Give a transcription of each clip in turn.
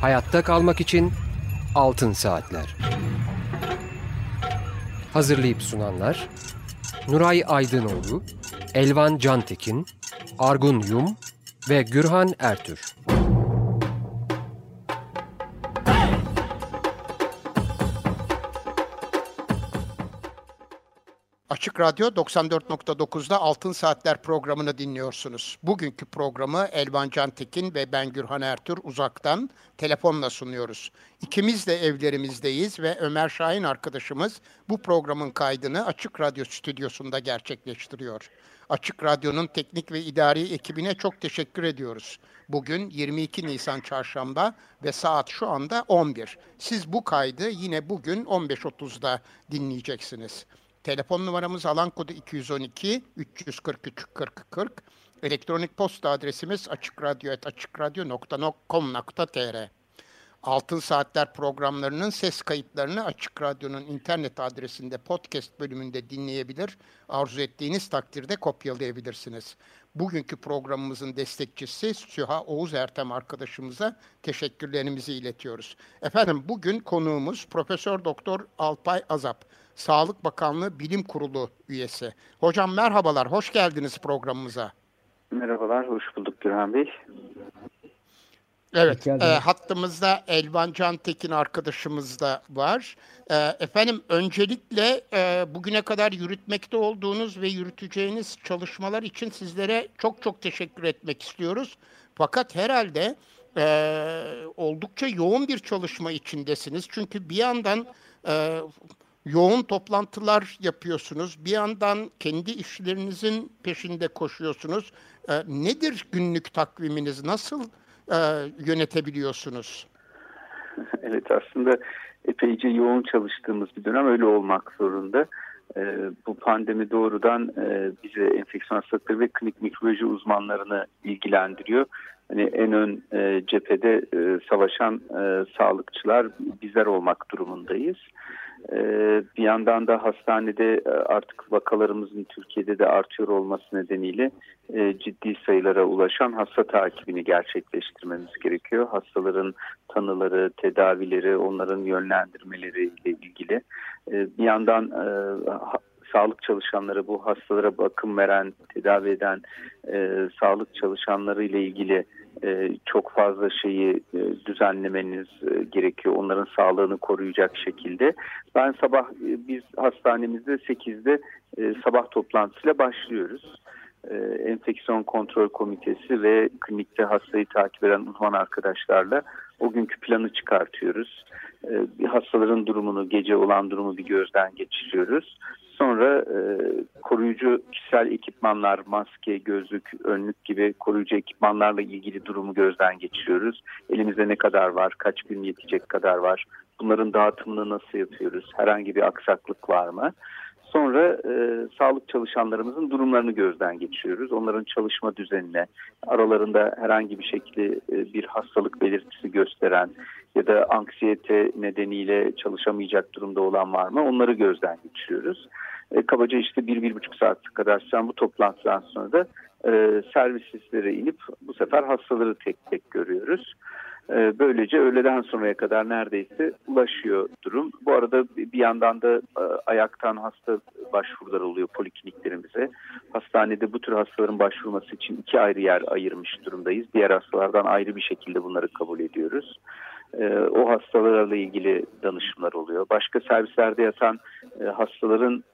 Hayatta kalmak için Altın Saatler. Hazırlayıp sunanlar Nuray Aydınoğlu, Elvan Cantekin, Argun Yum ve Gürhan Ertür. Açık Radyo 94.9'da Altın Saatler programını dinliyorsunuz. Bugünkü programı Elvan Cantekin ve ben Gürhan Ertür uzaktan telefonla sunuyoruz. İkimiz de evlerimizdeyiz ve Ömer Şahin arkadaşımız bu programın kaydını Açık Radyo stüdyosunda gerçekleştiriyor. Açık Radyo'nun teknik ve idari ekibine çok teşekkür ediyoruz. Bugün 22 Nisan Çarşamba ve saat şu anda 11. Siz bu kaydı yine bugün 15.30'da dinleyeceksiniz. Telefon numaramız alan kodu 212 343 40 40. Elektronik posta adresimiz açıkradyo@açıkradyo.com.tr. Altın Saatler programlarının ses kayıtlarını Açık Radyo'nun internet adresinde podcast bölümünde dinleyebilir. Arzu ettiğiniz takdirde kopyalayabilirsiniz. Bugünkü programımızın destekçisi Süha Oğuz Ertem arkadaşımıza teşekkürlerimizi iletiyoruz. Efendim bugün konuğumuz Profesör Doktor Alpay Azap, Sağlık Bakanlığı Bilim Kurulu üyesi. Hocam merhabalar, hoş geldiniz programımıza. Merhabalar, hoş bulduk Gürhan Bey. Evet, hattımızda Elvan Cantekin arkadaşımız da var. Efendim öncelikle bugüne kadar yürütmekte olduğunuz ve yürüteceğiniz çalışmalar için sizlere çok çok teşekkür etmek istiyoruz. Fakat herhalde oldukça yoğun bir çalışma içindesiniz. Çünkü bir yandan yoğun toplantılar yapıyorsunuz, bir yandan kendi işlerinizin peşinde koşuyorsunuz. Nedir günlük takviminiz, nasıl yönetebiliyorsunuz? Evet, aslında epeyce yoğun çalıştığımız bir dönem, öyle olmak zorunda. Bu pandemi doğrudan bize enfeksiyon hastalıkları ve klinik mikrobiyoloji uzmanlarını ilgilendiriyor. Hani en ön cephede savaşan sağlıkçılar bizler olmak durumundayız. Bir yandan da hastanede artık vakalarımızın Türkiye'de de artıyor olması nedeniyle ciddi sayılara ulaşan hasta takibini gerçekleştirmemiz gerekiyor. Hastaların tanıları, tedavileri, onların yönlendirmeleriyle ilgili. Bir yandan sağlık çalışanları, bu hastalara bakım veren, tedavi eden sağlık çalışanları ile ilgili çok fazla şeyi düzenlemeniz gerekiyor. Onların sağlığını koruyacak şekilde. Ben sabah biz hastanemizde 8'de sabah toplantısıyla başlıyoruz. Enfeksiyon Kontrol Komitesi ve klinikte hastayı takip eden uzman arkadaşlarla o günkü planı çıkartıyoruz. Hastaların durumunu, gece olan durumu bir gözden geçiriyoruz. Sonra koruyucu kişisel ekipmanlar, maske, gözlük, önlük gibi koruyucu ekipmanlarla ilgili durumu gözden geçiriyoruz. Elimizde ne kadar var, kaç gün yetecek kadar var, bunların dağıtımını nasıl yapıyoruz, herhangi bir aksaklık var mı? Sonra sağlık çalışanlarımızın durumlarını gözden geçiriyoruz. Onların çalışma düzenine, aralarında herhangi bir şekilde bir hastalık belirtisi gösteren ya da anksiyete nedeniyle çalışamayacak durumda olan var mı? Onları gözden geçiriyoruz. Kabaca işte 1-1,5 saat kadar süren bu toplantıdan sonra da servislere inip bu sefer hastaları tek tek görüyoruz. Böylece öğleden sonraya kadar neredeyse ulaşıyor durum. Bu arada bir yandan da ayaktan hasta başvurular oluyor polikliniklerimize. Hastanede bu tür hastaların başvurması için 2 ayrı yer ayırmış durumdayız. Diğer hastalardan ayrı bir şekilde bunları kabul ediyoruz. O hastalarla ilgili danışımlar oluyor. Başka servislerde yatan hastaların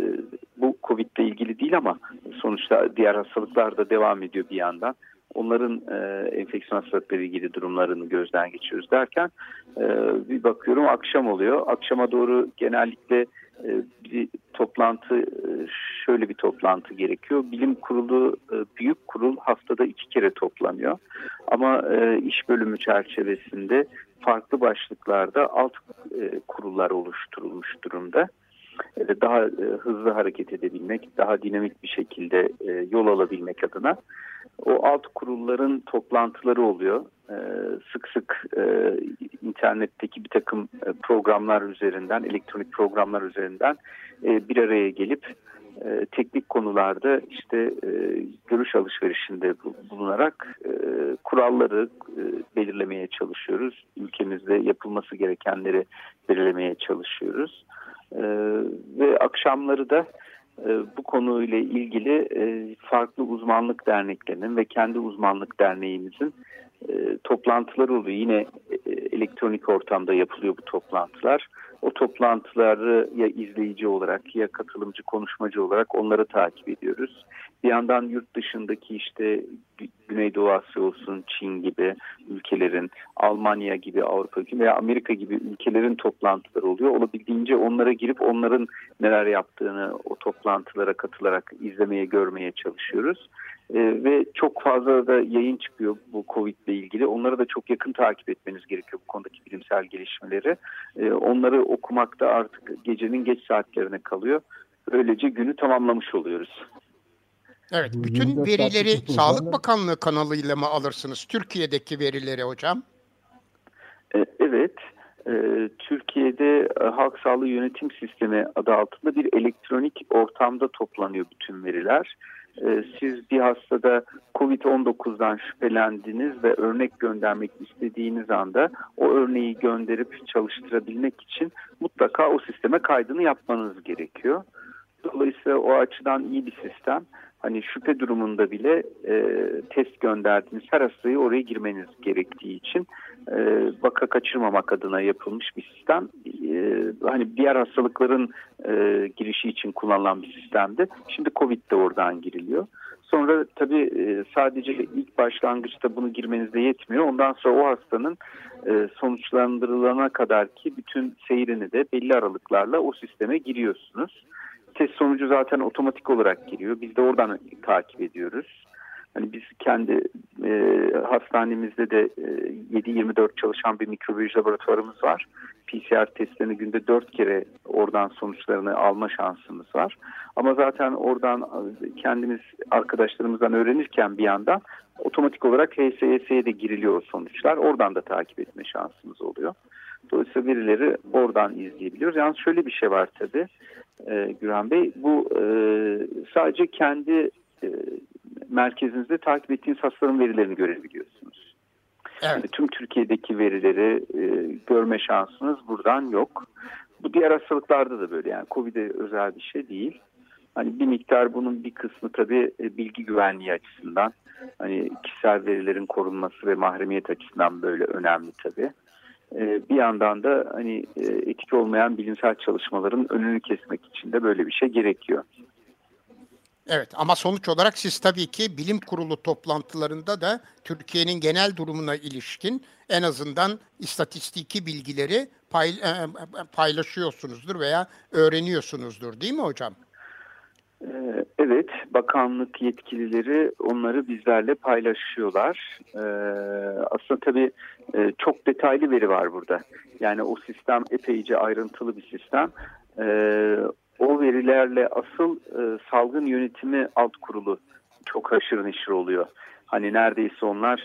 bu Covid ile ilgili değil ama sonuçta diğer hastalıklar da devam ediyor bir yandan. Onların enfeksiyon hastalıkları ilgili durumlarını gözden geçiriyoruz derken bir bakıyorum akşam oluyor. Akşama doğru genellikle bir toplantı, şöyle bir toplantı gerekiyor. Bilim kurulu, büyük kurul haftada 2 kere toplanıyor. Ama iş bölümü çerçevesinde farklı başlıklarda alt kurullar oluşturulmuş durumda. Daha hızlı hareket edebilmek, daha dinamik bir şekilde yol alabilmek adına o alt kurulların toplantıları oluyor. Sık sık internetteki bir takım programlar üzerinden, elektronik programlar üzerinden bir araya gelip teknik konularda işte görüş alışverişinde bulunarak kuralları belirlemeye çalışıyoruz. Ülkemizde yapılması gerekenleri belirlemeye çalışıyoruz. Ve akşamları da bu konuyla ilgili farklı uzmanlık derneklerinin ve kendi uzmanlık derneğimizin toplantıları oluyor. Yine elektronik ortamda yapılıyor bu toplantılar. O toplantıları ya izleyici olarak ya katılımcı konuşmacı olarak onları takip ediyoruz. Bir yandan yurt dışındaki işte Güneydoğu Asya olsun, Çin gibi ülkelerin, Almanya gibi Avrupa gibi veya Amerika gibi ülkelerin toplantıları oluyor. Olabildiğince onlara girip onların neler yaptığını o toplantılara katılarak izlemeye, görmeye çalışıyoruz. Ve çok fazla da yayın çıkıyor bu Covid ile ilgili. Onları da çok yakın takip etmeniz gerekiyor bu konudaki bilimsel gelişmeleri. Onları okumakta artık gecenin geç saatlerine kalıyor. Böylece günü tamamlamış oluyoruz. Evet, bütün verileri Sağlık Bakanlığı kanalıyla mı alırsınız? Türkiye'deki verileri hocam? Evet. Türkiye'de Halk Sağlığı Yönetim Sistemi adı altında bir elektronik ortamda toplanıyor bütün veriler. Siz bir hastada COVID-19'dan şüphelendiniz ve örnek göndermek istediğiniz anda o örneği gönderip çalıştırabilmek için mutlaka o sisteme kaydını yapmanız gerekiyor. Dolayısıyla o açıdan iyi bir sistem. Hani şüphe durumunda bile test gönderdiğiniz her hastayı oraya girmeniz gerektiği için vaka kaçırmamak adına yapılmış bir sistem. Hani diğer hastalıkların girişi için kullanılan bir sistemdi. Şimdi Covid de oradan giriliyor. Sonra tabii sadece ilk başlangıçta bunu girmenizde yetmiyor. Ondan sonra o hastanın sonuçlandırılana kadar ki bütün seyrini de belli aralıklarla o sisteme giriyorsunuz. Test sonucu zaten otomatik olarak giriyor. Biz de oradan takip ediyoruz. Hani biz kendi hastanemizde de 7/24 çalışan bir mikrobiyoloji laboratuvarımız var. PCR testlerini günde 4 kere oradan sonuçlarını alma şansımız var. Ama zaten oradan kendimiz arkadaşlarımızdan öğrenirken bir yandan otomatik olarak HSYS'ye de giriliyor o sonuçlar. Oradan da takip etme şansımız oluyor. Dolayısıyla verileri oradan izleyebiliyoruz. Yalnız şöyle bir şey var tabii Gürhan Bey. Bu sadece kendi merkezinizde takip ettiğiniz hastaların verilerini görebiliyorsunuz. Evet. Yani tüm Türkiye'deki verileri görme şansınız buradan yok. Bu diğer hastalıklarda da böyle, yani Covid'e özel bir şey değil. Hani bir miktar bunun bir kısmı tabii bilgi güvenliği açısından, hani kişisel verilerin korunması ve mahremiyet açısından böyle önemli tabii. Bir yandan da hani etik olmayan bilimsel çalışmaların önünü kesmek için de böyle bir şey gerekiyor. Evet, ama sonuç olarak siz tabii ki bilim kurulu toplantılarında da Türkiye'nin genel durumuna ilişkin en azından istatistiki bilgileri paylaşıyorsunuzdur veya öğreniyorsunuzdur, değil mi hocam? Evet, bakanlık yetkilileri onları bizlerle paylaşıyorlar. Aslında tabii çok detaylı veri var burada. Yani o sistem epeyce ayrıntılı bir sistem. O verilerle asıl salgın yönetimi alt kurulu çok haşır neşir oluyor. Hani neredeyse onlar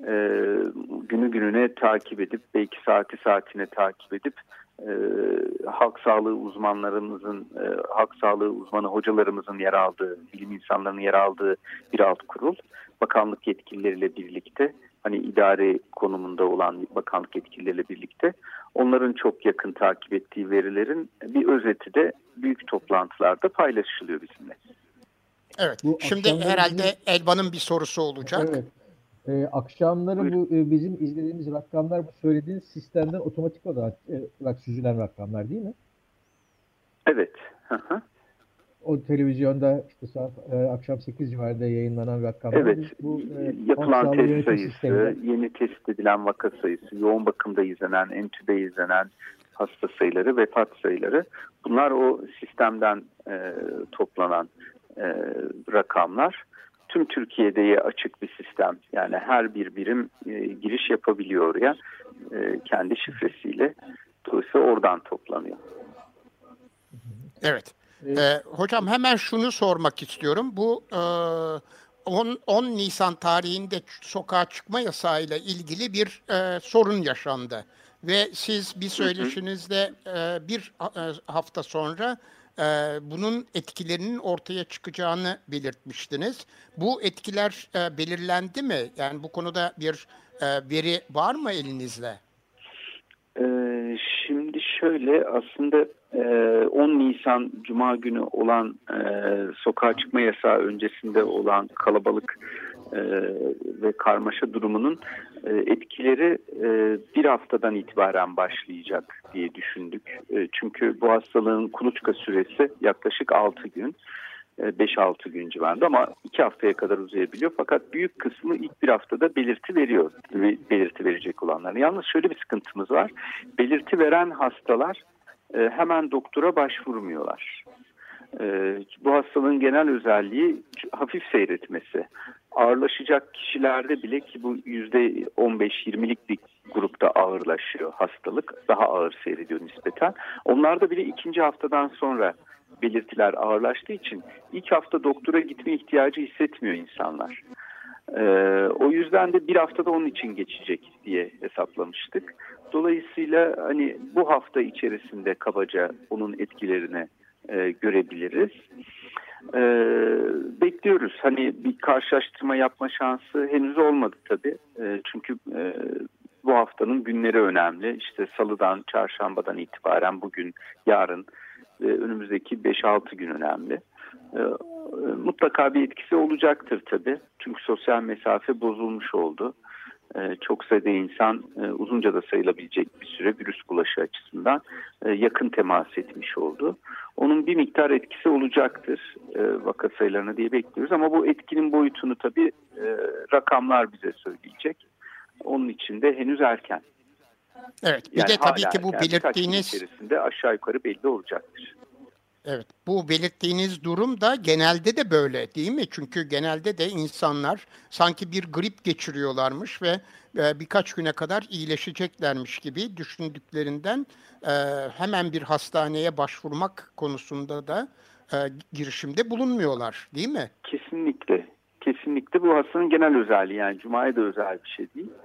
günü gününe takip edip, belki saati saatine takip edip halk sağlığı uzmanlarımızın, halk sağlığı uzmanı hocalarımızın yer aldığı, bilim insanlarının yer aldığı bir alt kurul, bakanlık yetkilileriyle birlikte, hani idari konumunda olan bakanlık yetkilileriyle birlikte onların çok yakın takip ettiği verilerin bir özeti de büyük toplantılarda paylaşılıyor bizimle. Evet. Şimdi herhalde Elvan'ın bir sorusu olacak. Evet. Akşamları bu bizim izlediğimiz rakamlar, bu söylediğiniz sistemden otomatik olarak süzülen rakamlar değil mi? Evet. Hı. O televizyonda işte saat akşam 8 civarında yayınlanan rakamlar. Evet. Bu yapılan test sayısı, yeni tespit edilen vaka sayısı, yoğun bakımda izlenen, entübe izlenen hasta sayıları, vefat sayıları, bunlar o sistemden toplanan rakamlar. Tüm Türkiye'de açık bir sistem. Yani her bir birim giriş yapabiliyor oraya kendi şifresiyle. Dolayısıyla oradan toplanıyor. Evet. Hocam hemen şunu sormak istiyorum. Bu 10 Nisan tarihinde sokağa çıkma yasağıyla ilgili bir sorun yaşandı. Ve siz bir söyleşinizde bir hafta sonra bunun etkilerinin ortaya çıkacağını belirtmiştiniz. Bu etkiler belirlendi mi? Yani bu konuda bir veri var mı elinizde? Şimdi şöyle aslında 10 Nisan Cuma günü olan sokağa çıkma yasağı öncesinde olan kalabalık ve karmaşa durumunun etkileri bir haftadan itibaren başlayacak diye düşündük. Çünkü bu hastalığın kuluçka süresi yaklaşık 6 gün. 5-6 gün civarında ama 2 haftaya kadar uzayabiliyor. Fakat büyük kısmı ilk bir haftada belirti veriyor. Belirti verecek olanlar. Yalnız şöyle bir sıkıntımız var. Belirti veren hastalar hemen doktora başvurmuyorlar. Bu hastalığın genel özelliği hafif seyretmesi. Ağırlaşacak kişilerde bile ki bu %15-20'lik bir grupta ağırlaşıyor hastalık. Daha ağır seyrediyor nispeten. Onlarda bile ikinci haftadan sonra belirtiler ağırlaştığı için ilk hafta doktora gitme ihtiyacı hissetmiyor insanlar. O yüzden de bir haftada onun için geçecek diye hesaplamıştık. Dolayısıyla hani bu hafta içerisinde kabaca onun etkilerini görebiliriz. Bekliyoruz. Hani bir karşılaştırma yapma şansı henüz olmadı tabii. Çünkü bu haftanın günleri önemli. İşte salıdan, çarşambadan itibaren bugün, yarın önümüzdeki 5-6 gün önemli. Mutlaka bir etkisi olacaktır tabii. Çünkü sosyal mesafe bozulmuş oldu. Çok sayıda insan uzunca da sayılabilecek bir süre virüs bulaşı açısından yakın temas etmiş oldu. Onun bir miktar etkisi olacaktır vaka sayılarına diye bekliyoruz. Ama bu etkinin boyutunu tabii rakamlar bize söyleyecek. Onun için de henüz erken. Evet, bir Yani de tabii ki bu erken, belirttiğiniz içerisinde aşağı yukarı belli olacaktır. evet, bu belirttiğiniz durum da genelde de böyle değil mi? Çünkü genelde de insanlar sanki bir grip geçiriyorlarmış ve birkaç güne kadar iyileşeceklermiş gibi düşündüklerinden hemen bir hastaneye başvurmak konusunda da girişimde bulunmuyorlar, değil mi? Kesinlikle. Kesinlikle bu hastanın genel özelliği, yani Cuma'ya da özel bir şey değil.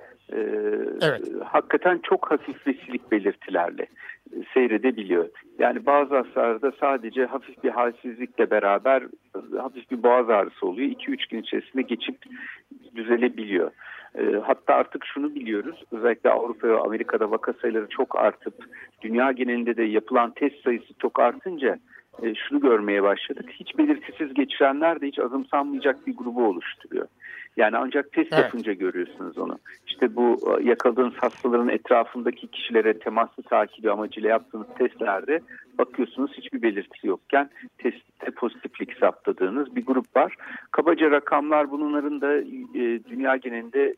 Evet. Hakikaten çok hafif ve silik belirtilerle seyredebiliyor. Yani bazı hastalarda sadece hafif bir halsizlikle beraber hafif bir boğaz ağrısı oluyor. 2-3 gün içerisinde geçip düzelebiliyor. Hatta artık şunu biliyoruz, özellikle Avrupa ve Amerika'da vaka sayıları çok artıp dünya genelinde de yapılan test sayısı çok artınca şunu görmeye başladık. Hiç belirtisiz geçirenler de hiç azımsanmayacak bir grubu oluşturuyor. Yani ancak test yapınca görüyorsunuz onu. İşte bu yakaladığınız hastaların etrafındaki kişilere temaslı takibi amacıyla yaptığınız testlerde bakıyorsunuz hiçbir belirtisi yokken testte pozitiflik saptadığınız bir grup var. Kabaca rakamlar bunların da dünya genelinde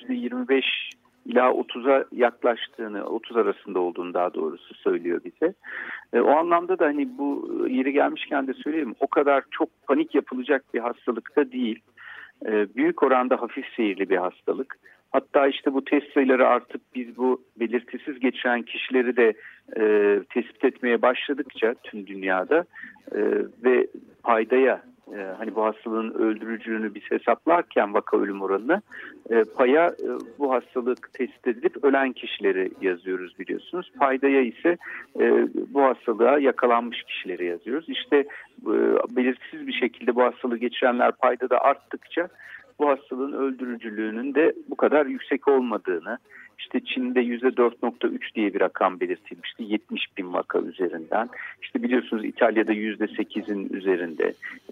%25 ila 30'a yaklaştığını, 30 arasında olduğunu daha doğrusu söylüyor bize. O anlamda da hani bu yeri gelmişken de söyleyeyim, o kadar çok panik yapılacak bir hastalıkta değil. Büyük oranda hafif seyirli bir hastalık. Hatta işte bu test sayıları artık biz bu belirtisiz geçiren kişileri de tespit etmeye başladıkça tüm dünyada ve paydaya hani bu hastalığın öldürücülüğünü biz hesaplarken vaka ölüm oranını paya bu hastalık tespit edilip ölen kişileri yazıyoruz biliyorsunuz. Paydaya ise bu hastalığa yakalanmış kişileri yazıyoruz. İşte belirtisiz bir şekilde bu hastalığı geçirenler payda da arttıkça bu hastalığın öldürücülüğünün de bu kadar yüksek olmadığını, işte Çin'de %4.3 diye bir rakam belirtilmişti 70 bin vaka üzerinden. İşte biliyorsunuz İtalya'da %8'in üzerinde,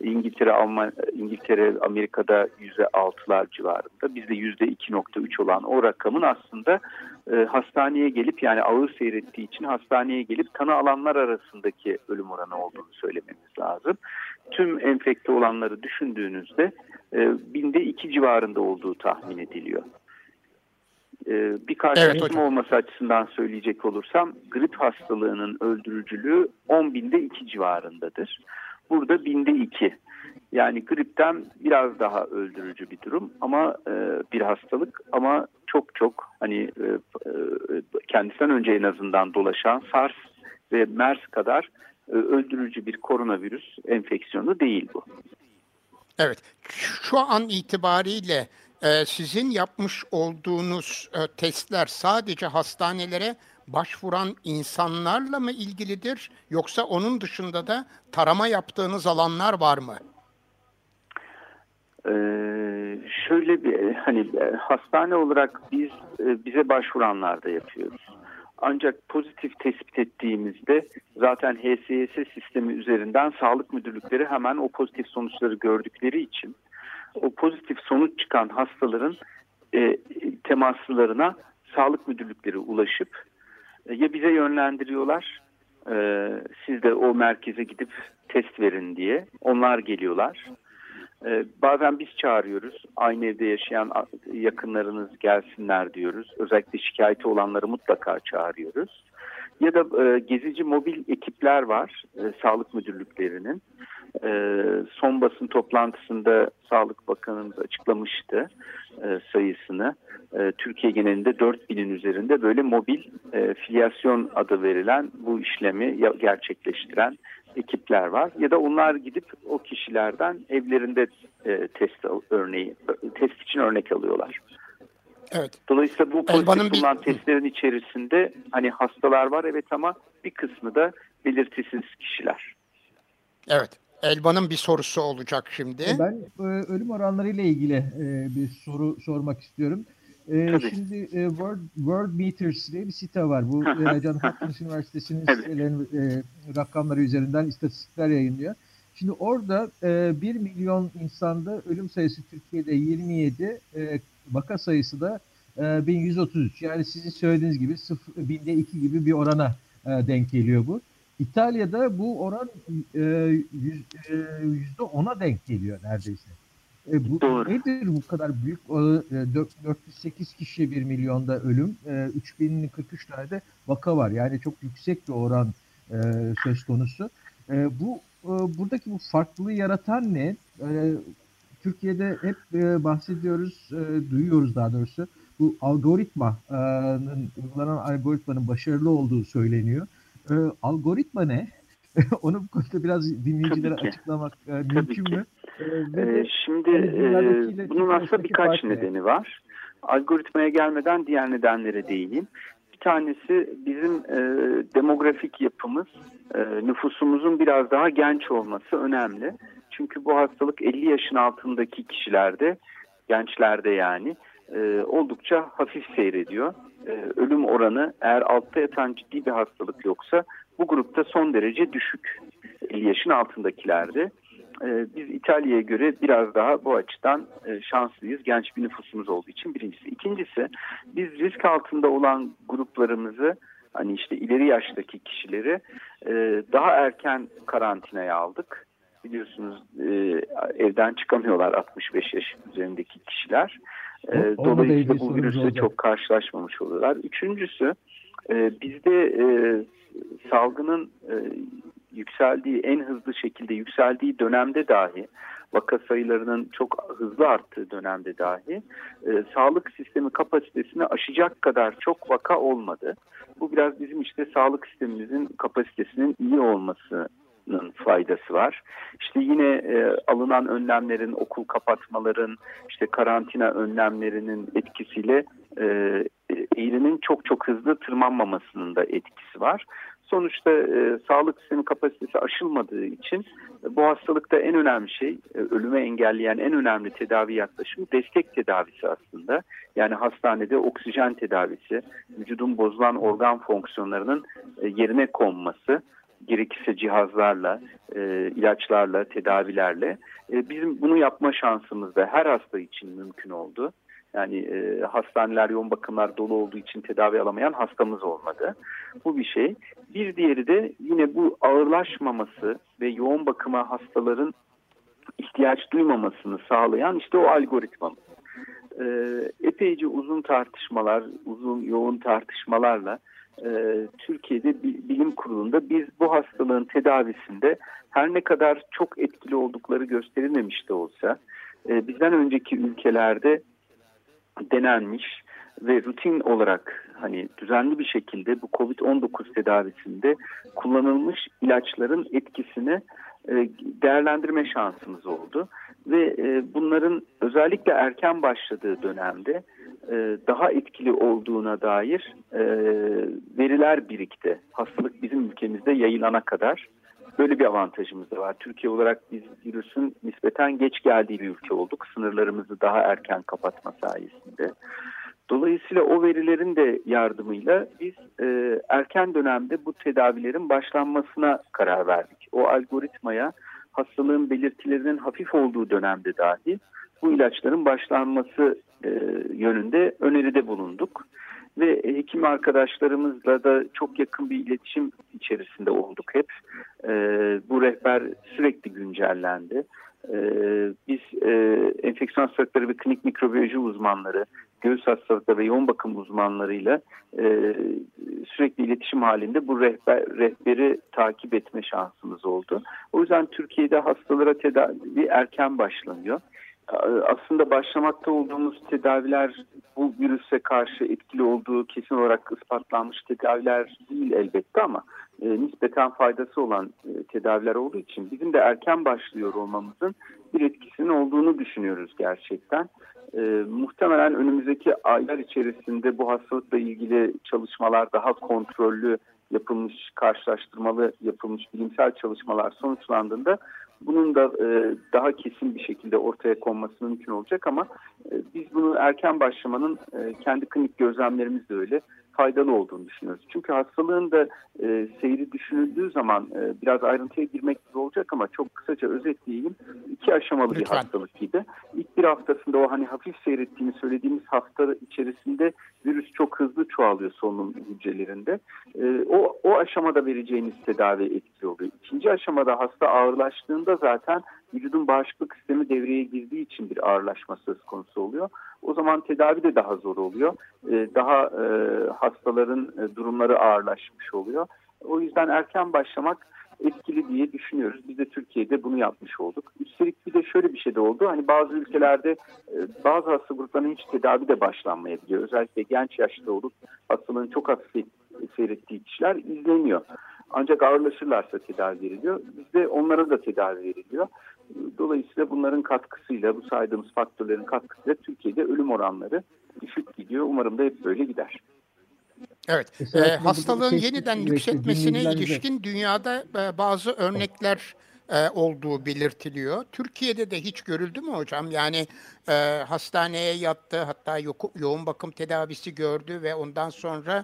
İngiltere, Amerika'da %6'lar civarında, bizde %2.3 olan o rakamın aslında hastaneye gelip, yani ağır seyrettiği için hastaneye gelip tanı alanlar arasındaki ölüm oranı olduğunu söylememiz lazım. Tüm enfekte olanları düşündüğünüzde binde 2 civarında olduğu tahmin ediliyor. Bir karşılaştırma olması açısından söyleyecek olursam grip hastalığının öldürücülüğü 10 binde 2 civarındadır. Burada binde 2. Yani gripten biraz daha öldürücü bir durum ama bir hastalık ama çok hani kendisinden önce en azından dolaşan SARS ve MERS kadar öldürücü bir koronavirüs enfeksiyonu değil bu. Evet. Şu an itibariyle sizin yapmış olduğunuz testler sadece hastanelere başvuran insanlarla mı ilgilidir yoksa onun dışında da tarama yaptığınız alanlar var mı? Şöyle bir hastane olarak biz bize başvuranlar da yapıyoruz. Ancak pozitif tespit ettiğimizde zaten HSYS sistemi üzerinden sağlık müdürlükleri hemen o pozitif sonuçları gördükleri için o pozitif sonuç çıkan hastaların temaslılarına sağlık müdürlükleri ulaşıp ya bize yönlendiriyorlar, siz de o merkeze gidip test verin diye. Onlar geliyorlar. Bazen biz çağırıyoruz. Aynı evde yaşayan yakınlarınız gelsinler diyoruz. Özellikle şikayeti olanları mutlaka çağırıyoruz. Ya da gezici mobil ekipler var sağlık müdürlüklerinin. Son basın toplantısında Sağlık Bakanımız açıklamıştı sayısını. Türkiye genelinde 4000'in üzerinde böyle mobil filyasyon adı verilen bu işlemi gerçekleştiren ekipler var. Ya da onlar gidip o kişilerden evlerinde test için örnek alıyorlar. Evet. Dolayısıyla bu pozitif bulunan testlerin içerisinde hastalar var evet ama bir kısmı da belirtisiz kişiler. Evet. Elvan'ın bir sorusu olacak şimdi. Ben ölüm oranlarıyla ilgili bir soru sormak istiyorum. Şimdi World Meters diye bir site var. Bu Johns Hopkins Üniversitesi'nin sitelerin rakamları üzerinden istatistikler yayınlıyor. Şimdi orada 1 milyon insanda ölüm sayısı Türkiye'de 27, vaka sayısı da 1133. Yani sizin söylediğiniz gibi 1000'de 2 gibi bir orana denk geliyor bu. İtalya'da bu oran %10'a denk geliyor neredeyse. Bu nedir bu kadar büyük? 408 kişi 1 milyonda ölüm, 3043 tane de vaka var. Yani çok yüksek bir oran söz konusu. Buradaki bu farklılığı yaratan ne? Türkiye'de hep bahsediyoruz, duyuyoruz daha doğrusu. Bu uygulanan algoritmanın başarılı olduğu söyleniyor. Algoritma ne? Onu bu konuda biraz dinleyicilere açıklamak mümkün mü? Şimdi bunun aslında birkaç nedeni var. Algoritmaya gelmeden diğer nedenlere değineyim. Bir tanesi bizim demografik yapımız, nüfusumuzun biraz daha genç olması önemli. Çünkü bu hastalık 50 yaşın altındaki kişilerde, gençlerde yani oldukça hafif seyrediyor. Ölüm oranı eğer altta yatan ciddi bir hastalık yoksa bu grupta son derece düşük 50 yaşın altındakilerde. Biz İtalya'ya göre biraz daha bu açıdan şanslıyız. Genç bir nüfusumuz olduğu için birincisi. İkincisi biz risk altında olan gruplarımızı ileri yaştaki kişileri daha erken karantinaya aldık. Biliyorsunuz evden çıkamıyorlar 65 yaş üzerindeki kişiler. Dolayısıyla bu virüsle çok karşılaşmamış oluyorlar. Üçüncüsü bizde salgının yükseldiği, en hızlı şekilde yükseldiği dönemde dahi, vaka sayılarının çok hızlı arttığı dönemde dahi sağlık sistemi kapasitesini aşacak kadar çok vaka olmadı. Bu biraz bizim sağlık sistemimizin kapasitesinin iyi olmasının faydası var. Yine alınan önlemlerin, okul kapatmaların, karantina önlemlerinin etkisiyle eğrinin çok hızlı tırmanmamasının da etkisi var. Sonuçta sağlık sistemi kapasitesi aşılmadığı için bu hastalıkta en önemli şey, ölüme engelleyen en önemli tedavi yaklaşımı destek tedavisi aslında. Yani hastanede oksijen tedavisi, vücudun bozulan organ fonksiyonlarının yerine konması, gerekirse cihazlarla, ilaçlarla, tedavilerle. Bizim bunu yapma şansımız da her hasta için mümkün oldu. Yani hastaneler, yoğun bakımlar dolu olduğu için tedavi alamayan hastamız olmadı. Bu bir şey. Bir diğeri de yine bu ağırlaşmaması ve yoğun bakıma hastaların ihtiyaç duymamasını sağlayan o algoritmamız. Epeyce uzun tartışmalar, yoğun tartışmalarla Türkiye'de bilim kurulunda biz bu hastalığın tedavisinde her ne kadar çok etkili oldukları gösterilmemiş de olsa bizden önceki ülkelerde denenmiş ve rutin olarak düzenli bir şekilde bu COVID-19 tedavisinde kullanılmış ilaçların etkisini değerlendirme şansımız oldu. Ve bunların özellikle erken başladığı dönemde daha etkili olduğuna dair veriler birikti. Hastalık bizim ülkemizde yayılana kadar böyle bir avantajımız da var. Türkiye olarak biz virüsün nispeten geç geldiği bir ülke olduk. Sınırlarımızı daha erken kapatma sayesinde. Dolayısıyla o verilerin de yardımıyla biz erken dönemde bu tedavilerin başlanmasına karar verdik. O algoritmaya hastalığın belirtilerinin hafif olduğu dönemde dahi bu ilaçların başlanması yönünde öneride bulunduk. Ve hekim arkadaşlarımızla da çok yakın bir iletişim içerisinde olduk hep. Bu rehber sürekli güncellendi. Biz enfeksiyon hastalıkları ve klinik mikrobiyoloji uzmanları, göğüs hastalıkları ve yoğun bakım uzmanlarıyla sürekli iletişim halinde bu rehberi takip etme şansımız oldu. O yüzden Türkiye'de hastalara tedavi erken başlanıyor. Aslında başlamakta olduğumuz tedaviler bu virüse karşı etkili olduğu kesin olarak ispatlanmış tedaviler değil elbette ama nispeten faydası olan tedaviler olduğu için bizim de erken başlıyor olmamızın bir etkisinin olduğunu düşünüyoruz gerçekten. Muhtemelen önümüzdeki aylar içerisinde bu hastalıkla ilgili çalışmalar daha kontrollü yapılmış, karşılaştırmalı yapılmış bilimsel çalışmalar sonuçlandığında bunun da daha kesin bir şekilde ortaya konması mümkün olacak ama biz bunu erken başlamanın kendi klinik gözlemlerimizde öyle faydalı olduğunu düşünüyoruz. Çünkü hastalığın da seyri düşünüldüğü zaman biraz ayrıntıya girmek gibi olacak ama çok kısaca özetleyeyim. 2 aşamalı bir hastalık gibi. İlk bir haftasında o hani hafif seyrettiğini söylediğimiz hafta içerisinde virüs çok hızlı çoğalıyor solunum hücrelerinde. O aşamada vereceğiniz tedavi etkili oluyor. İkinci aşamada hasta ağırlaştığında zaten vücudun bağışıklık sistemi devreye girdiği için bir ağırlaşma söz konusu oluyor. O zaman tedavi de daha zor oluyor. Daha hastaların durumları ağırlaşmış oluyor. O yüzden erken başlamak etkili diye düşünüyoruz. Biz de Türkiye'de bunu yapmış olduk. Üstelik bir de şöyle bir şey de oldu. Hani bazı ülkelerde bazı hasta gruplarının hiç tedavi de başlanmayabiliyor. Özellikle genç yaşta olup hastalığın çok hafif seyrettiği kişiler izleniyor. Ancak ağırlaşırlarsa tedavi veriliyor. Bizde onlara da tedavi veriliyor. Dolayısıyla bunların katkısıyla, bu saydığımız faktörlerin katkısıyla Türkiye'de ölüm oranları düşük gidiyor. Umarım da hep böyle gider. Evet, hastalığın yeniden yükseltmesine ilişkin dünyada bazı örnekler olduğu belirtiliyor. Türkiye'de de hiç görüldü mü hocam? Yani hastaneye yattı, hatta yoğun bakım tedavisi gördü ve ondan sonra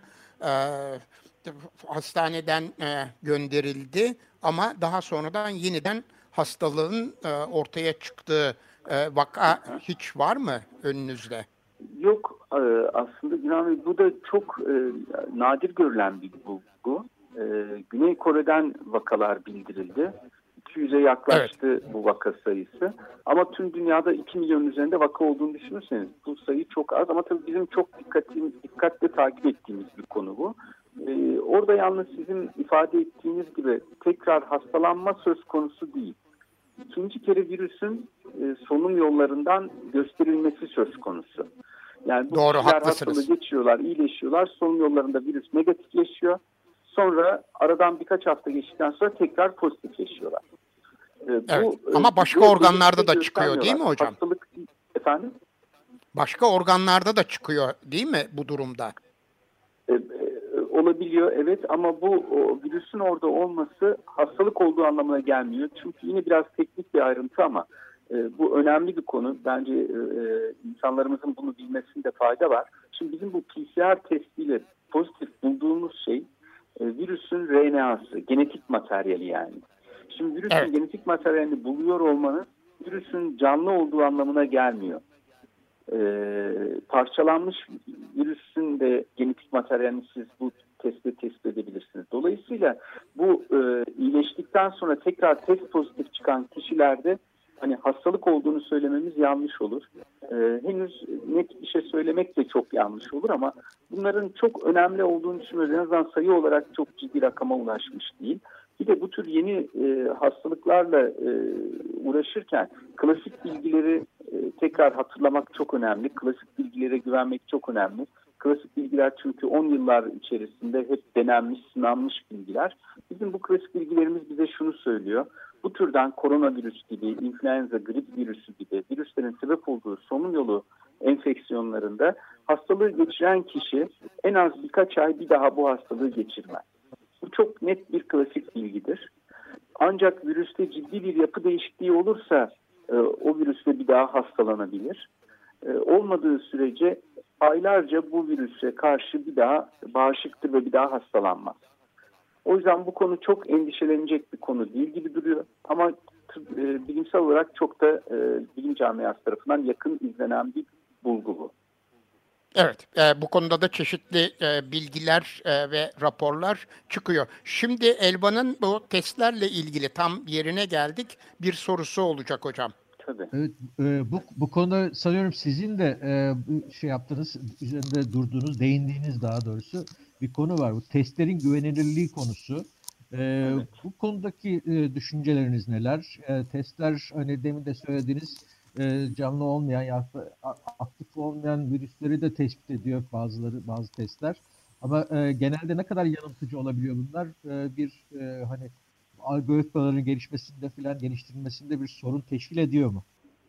hastaneden gönderildi ama daha sonradan yeniden hastalığın ortaya çıktığı vaka hiç var mı önünüzde? Yok, aslında Günan Bey, bu da çok nadir görülen bir bulgu. Güney Kore'den vakalar bildirildi. 200'e yaklaştı bu vaka sayısı. Ama tüm dünyada 2 milyon üzerinde vaka olduğunu düşünürseniz bu sayı çok az. Ama tabii bizim çok dikkatle takip ettiğimiz bir konu bu. Orada yalnız sizin ifade ettiğiniz gibi tekrar hastalanma söz konusu değil. İkinci kere virüsün solunum yollarından gösterilmesi söz konusu. Yani bu doğru, kişiler haklısınız. hastalığı geçiriyorlar, iyileşiyorlar. Solunum yollarında virüs negatifleşiyor. Sonra aradan birkaç hafta geçtikten sonra tekrar pozitifleşiyorlar. Evet. Ama başka organlarda da çıkıyor değil mi hocam? Hastalık, efendim? Başka organlarda da çıkıyor değil mi bu durumda? Olabiliyor evet ama bu virüsün orada olması hastalık olduğu anlamına gelmiyor. Çünkü yine biraz teknik bir ayrıntı ama bu önemli bir konu. Bence insanlarımızın bunu bilmesinde fayda var. Şimdi bizim bu PCR testiyle pozitif bulduğumuz şey virüsün RNA'sı, genetik materyali yani. Şimdi virüsün genetik materyalini buluyor olmanız virüsün canlı olduğu anlamına gelmiyor. Parçalanmış virüsün de genetik materyalini siz bu testte tespit edebilirsiniz. Dolayısıyla bu iyileştikten sonra tekrar test pozitif çıkan kişilerde hani hastalık olduğunu söylememiz yanlış olur. Henüz net bir şey söylemek de çok yanlış olur ama bunların çok önemli olduğunu düşünüyoruz. En azından sayı olarak çok ciddi rakama ulaşmış değil. Bir de bu tür yeni hastalıklarla uğraşırken klasik bilgileri tekrar hatırlamak çok önemli. Klasik bilgilere güvenmek çok önemli. Klasik bilgiler çünkü 10 yıllar içerisinde hep denenmiş, sınanmış bilgiler. Bizim bu klasik bilgilerimiz bize şunu söylüyor. Bu türden koronavirüs gibi, influenza, grip virüsü gibi virüslerin sebep olduğu solunum yolu enfeksiyonlarında hastalığı geçiren kişi en az birkaç ay bir daha bu hastalığı geçirmez. Bu çok net bir klasik bilgidir. Ancak virüste ciddi bir yapı değişikliği olursa o virüsle bir daha hastalanabilir. Olmadığı sürece aylarca bu virüse karşı bir daha bağışıktır ve bir daha hastalanmaz. O yüzden bu konu çok endişelenecek bir konu değil gibi duruyor. Ama bilimsel olarak çok da bilim camiası tarafından yakın izlenen bir bulgu bu. Evet, bu konuda da çeşitli bilgiler ve raporlar çıkıyor. Şimdi Elvan'ın bu testlerle ilgili tam yerine geldik. Bir sorusu olacak hocam. Tabii. Evet, bu konuda sanıyorum sizin de şey yaptığınız, üzerinde durduğunuz, değindiğiniz daha doğrusu bir konu var. Bu testlerin güvenilirliği konusu. Evet. Bu konudaki düşünceleriniz neler? Testler, hani demin de söylediğiniz canlı olmayan ya aktif olmayan virüsleri de tespit ediyor bazı testler. Ama genelde ne kadar yanıltıcı olabiliyor bunlar? Hani algoritmaların geliştirilmesinde bir sorun teşkil ediyor mu?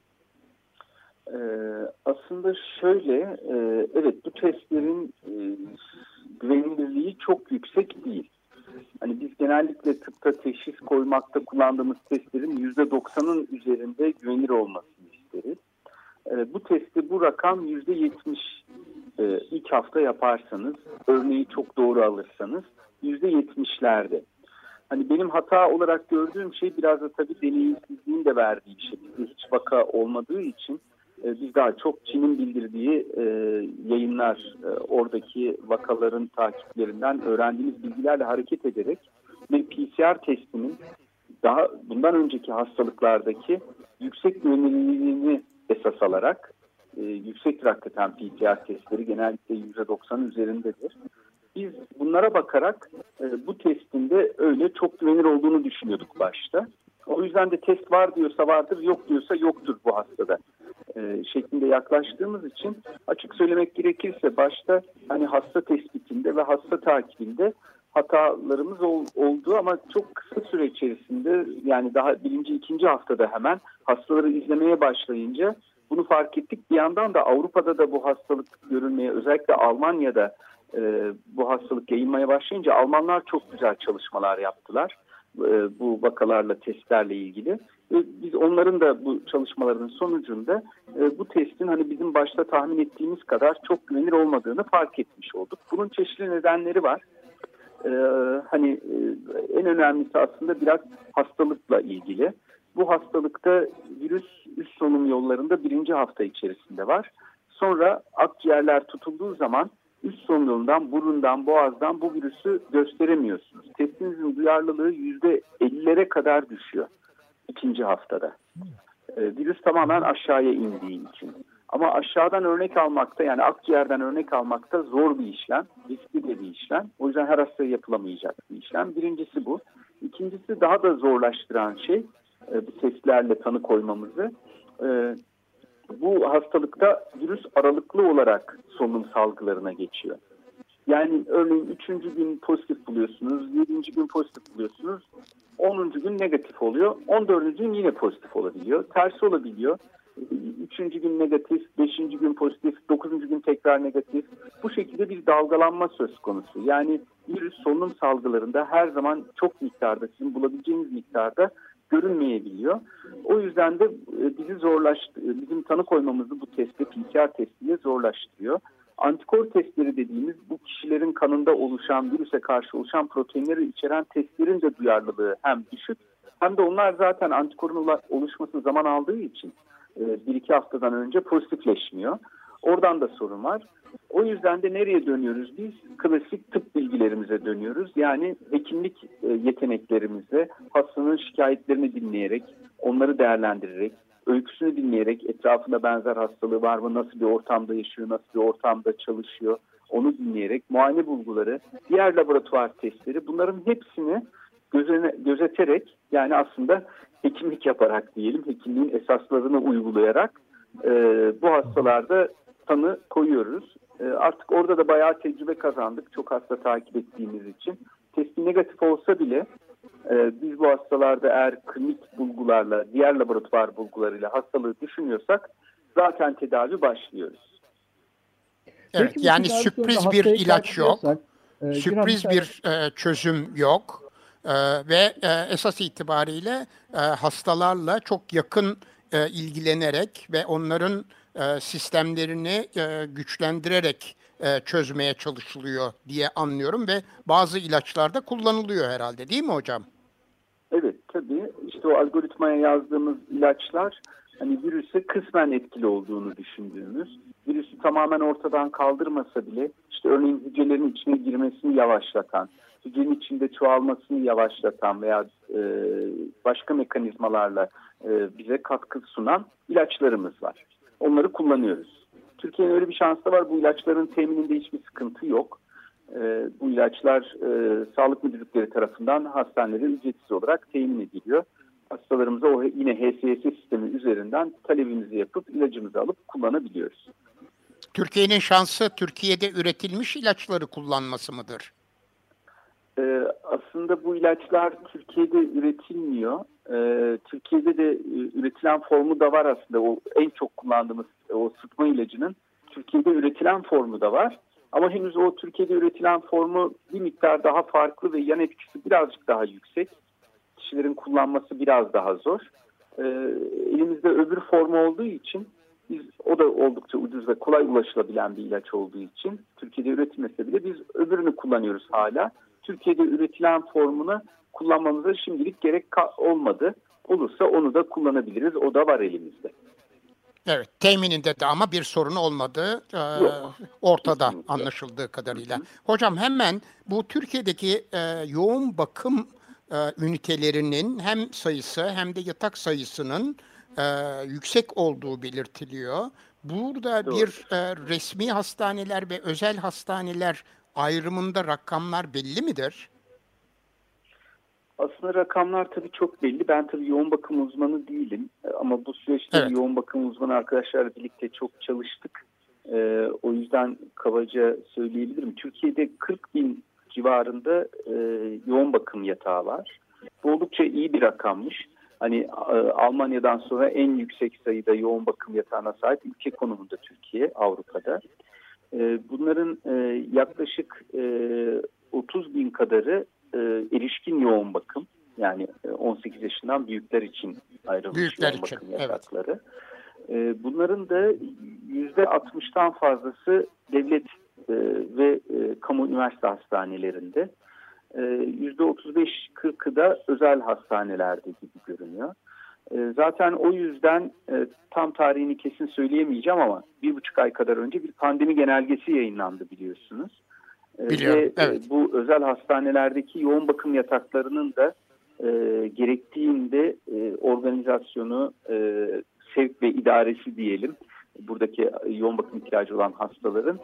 Aslında şöyle, evet bu testlerin güvenilirliği çok yüksek değil. Hani biz genellikle tıpta teşhis koymakta kullandığımız testlerin %90'ın üzerinde güvenilir olmasını isteriz. Bu testi bu rakam %70 ilk hafta yaparsanız, örneği çok doğru alırsanız %70'lerde. Hani benim hata olarak gördüğüm şey biraz da tabii deneyimsizliğin de verdiği bir şey. Bizde hiç vaka olmadığı için biz daha çok Çin'in bildirdiği yayınlar, oradaki vakaların takiplerinden öğrendiğimiz bilgilerle hareket ederek ve PCR testinin daha bundan önceki hastalıklardaki yüksek güvenilirliğini esas alarak, yüksek hakikaten PCR testleri genellikle %90'ın üzerindedir. Biz bunlara bakarak bu testin de öyle çok güvenilir olduğunu düşünüyorduk başta. O yüzden de test var diyorsa vardır, yok diyorsa yoktur bu hastada şeklinde yaklaştığımız için açık söylemek gerekirse başta hani hasta tespitinde ve hasta takibinde hatalarımız oldu ama çok kısa süre içerisinde yani daha birinci, ikinci haftada hemen hastaları izlemeye başlayınca bunu fark ettik. Bir yandan da Avrupa'da da bu hastalık görülmeye, özellikle Almanya'da bu hastalık yayılmaya başlayınca Almanlar çok güzel çalışmalar yaptılar bu vakalarla, testlerle ilgili. Biz onların da bu çalışmaların sonucunda bu testin hani bizim başta tahmin ettiğimiz kadar çok güvenilir olmadığını fark etmiş olduk. Bunun çeşitli nedenleri var. En önemlisi aslında biraz hastalıkla ilgili. Bu hastalıkta virüs üst solunum yollarında birinci hafta içerisinde var. Sonra akciğerler tutulduğu zaman üst solunum yolundan, burundan, boğazdan bu virüsü gösteremiyorsunuz. Testinizin duyarlılığı %50'lere kadar düşüyor ikinci haftada. Virüs tamamen aşağıya indiği için. Ama aşağıdan örnek almakta, yani akciğerden örnek almakta zor bir işlem, riskli de bir işlem. O yüzden her hastaya yapılamayacak bir işlem. Birincisi bu. İkincisi daha da zorlaştıran şey, bu testlerle tanı koymamızı. Bu hastalıkta virüs aralıklı olarak solunum salgılarına geçiyor. Yani örneğin 3. gün pozitif buluyorsunuz, 7. gün pozitif buluyorsunuz, 10. gün negatif oluyor, 14. gün yine pozitif olabiliyor, tersi olabiliyor. 3. gün negatif, 5. gün pozitif, 9. gün tekrar negatif. Bu şekilde bir dalgalanma söz konusu. Yani virüs solunum salgılarında her zaman çok miktarda, sizin bulabileceğiniz miktarda görünmeyebiliyor. O yüzden de bizim tanı koymamızı bu testte, PCR testiyle zorlaştırıyor. Antikor testleri dediğimiz bu kişilerin kanında oluşan, virüse karşı oluşan proteinleri içeren testlerin de duyarlılığı hem düşük hem de onlar zaten antikorun oluşması zaman aldığı için 1-2 haftadan önce pozitifleşmiyor. Oradan da sorun var. O yüzden de nereye dönüyoruz biz? Klasik tıp bilgilerimize dönüyoruz. Yani hekimlik yeteneklerimizle hastanın şikayetlerini dinleyerek, onları değerlendirerek, öyküsünü dinleyerek, etrafında benzer hastalığı var mı, nasıl bir ortamda yaşıyor, nasıl bir ortamda çalışıyor, onu dinleyerek, muayene bulguları, diğer laboratuvar testleri, bunların hepsini gözeterek, yani aslında hekimlik yaparak diyelim, hekimliğin esaslarını uygulayarak bu hastalarda tanı koyuyoruz. Artık orada da bayağı tecrübe kazandık. Çok hasta takip ettiğimiz için. Testi negatif olsa bile biz bu hastalarda eğer klinik bulgularla, diğer laboratuvar bulgularıyla hastalığı düşünüyorsak zaten tedavi başlıyoruz. Evet, Peki, yani sürpriz bir ilaç yok, sürpriz bir çözüm yok ve esas itibariyle hastalarla çok yakın ilgilenerek ve onların sistemlerini güçlendirerek çözmeye çalışılıyor diye anlıyorum ve bazı ilaçlarda kullanılıyor herhalde, değil mi hocam? Evet, tabii. İşte o algoritmaya yazdığımız ilaçlar hani virüse kısmen etkili olduğunu düşündüğümüz, virüsü tamamen ortadan kaldırmasa bile işte örneğin hücrelerin içine girmesini yavaşlatan, hücrenin içinde çoğalmasını yavaşlatan veya başka mekanizmalarla bize katkı sunan ilaçlarımız var. Onları kullanıyoruz. Türkiye'nin öyle bir şansı da var. Bu ilaçların temininde hiçbir sıkıntı yok. Bu ilaçlar sağlık müdürlükleri tarafından hastanelere ücretsiz olarak temin ediliyor. Hastalarımıza o yine HSYS sistemi üzerinden talebimizi yapıp ilacımızı alıp kullanabiliyoruz. Türkiye'nin şansı Türkiye'de üretilmiş ilaçları kullanması mıdır? Aslında bu ilaçlar Türkiye'de üretilmiyor. Türkiye'de de üretilen formu da var aslında. O en çok kullandığımız o sıtma ilacının Türkiye'de üretilen formu da var. Ama henüz o Türkiye'de üretilen formu bir miktar daha farklı ve yan etkisi birazcık daha yüksek. Kişilerin kullanması biraz daha zor. Elimizde öbür formu olduğu için o da oldukça ucuz ve kolay ulaşılabilen bir ilaç olduğu için Türkiye'de üretilmese bile biz öbürünü kullanıyoruz hala. Türkiye'de üretilen formunu kullanmamıza şimdilik gerek olmadı. Olursa onu da kullanabiliriz. O da var elimizde. Evet, temininde de ama bir sorun olmadığı ortada anlaşıldığı kadarıyla. Hocam hemen bu Türkiye'deki yoğun bakım ünitelerinin hem sayısı hem de yatak sayısının yüksek olduğu belirtiliyor. Burada bir resmi hastaneler ve özel hastaneler ayrımında rakamlar belli midir? Aslında rakamlar tabii çok belli. Ben tabii yoğun bakım uzmanı değilim. Ama bu süreçte yoğun bakım uzmanı arkadaşlarla birlikte çok çalıştık. O yüzden kabaca söyleyebilirim. Türkiye'de 40.000 civarında yoğun bakım yatağı var. Bu oldukça iyi bir rakammış. Hani Almanya'dan sonra en yüksek sayıda yoğun bakım yatağına sahip ülke konumunda Türkiye, Avrupa'da. Bunların yaklaşık 30.000 kadarı erişkin yoğun bakım, yani 18 yaşından büyükler için ayrılmış yoğun bakım yatakları. Evet. Bunların da %60'tan fazlası devlet ve kamu üniversite hastanelerinde, %35-40'ı da özel hastanelerde gibi görünüyor. Zaten o yüzden tam tarihini kesin söyleyemeyeceğim ama 1,5 ay kadar önce bir pandemi genelgesi yayınlandı biliyorsunuz. Biliyorum, evet. Bu özel hastanelerdeki yoğun bakım yataklarının da gerektiğinde organizasyonu, sevk ve idaresi diyelim, buradaki yoğun bakım ihtiyacı olan hastaların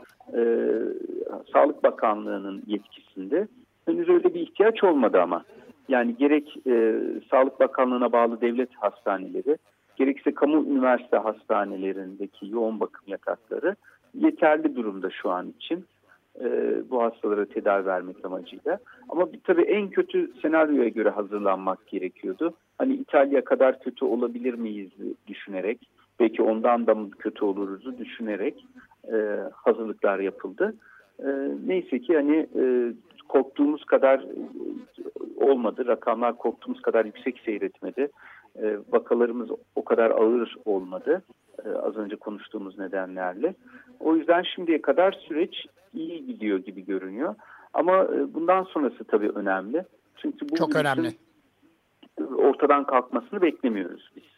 Sağlık Bakanlığı'nın yetkisinde. Henüz öyle bir ihtiyaç olmadı ama. Yani gerek Sağlık Bakanlığı'na bağlı devlet hastaneleri, gerekse kamu üniversite hastanelerindeki yoğun bakım yatakları yeterli durumda şu an için. Bu hastalara tedavi vermek amacıyla. Ama tabii en kötü senaryoya göre hazırlanmak gerekiyordu. Hani İtalya kadar kötü olabilir miyiz düşünerek, belki ondan da mı kötü oluruz düşünerek hazırlıklar yapıldı. Neyse ki hani korktuğumuz kadar olmadı. Rakamlar korktuğumuz kadar yüksek seyretmedi. Vakalarımız o kadar ağır olmadı. Az önce konuştuğumuz nedenlerle. O yüzden şimdiye kadar süreç iyi gidiyor gibi görünüyor. Ama bundan sonrası tabii önemli. Çünkü bu çok önemli. Ortadan kalkmasını beklemiyoruz biz.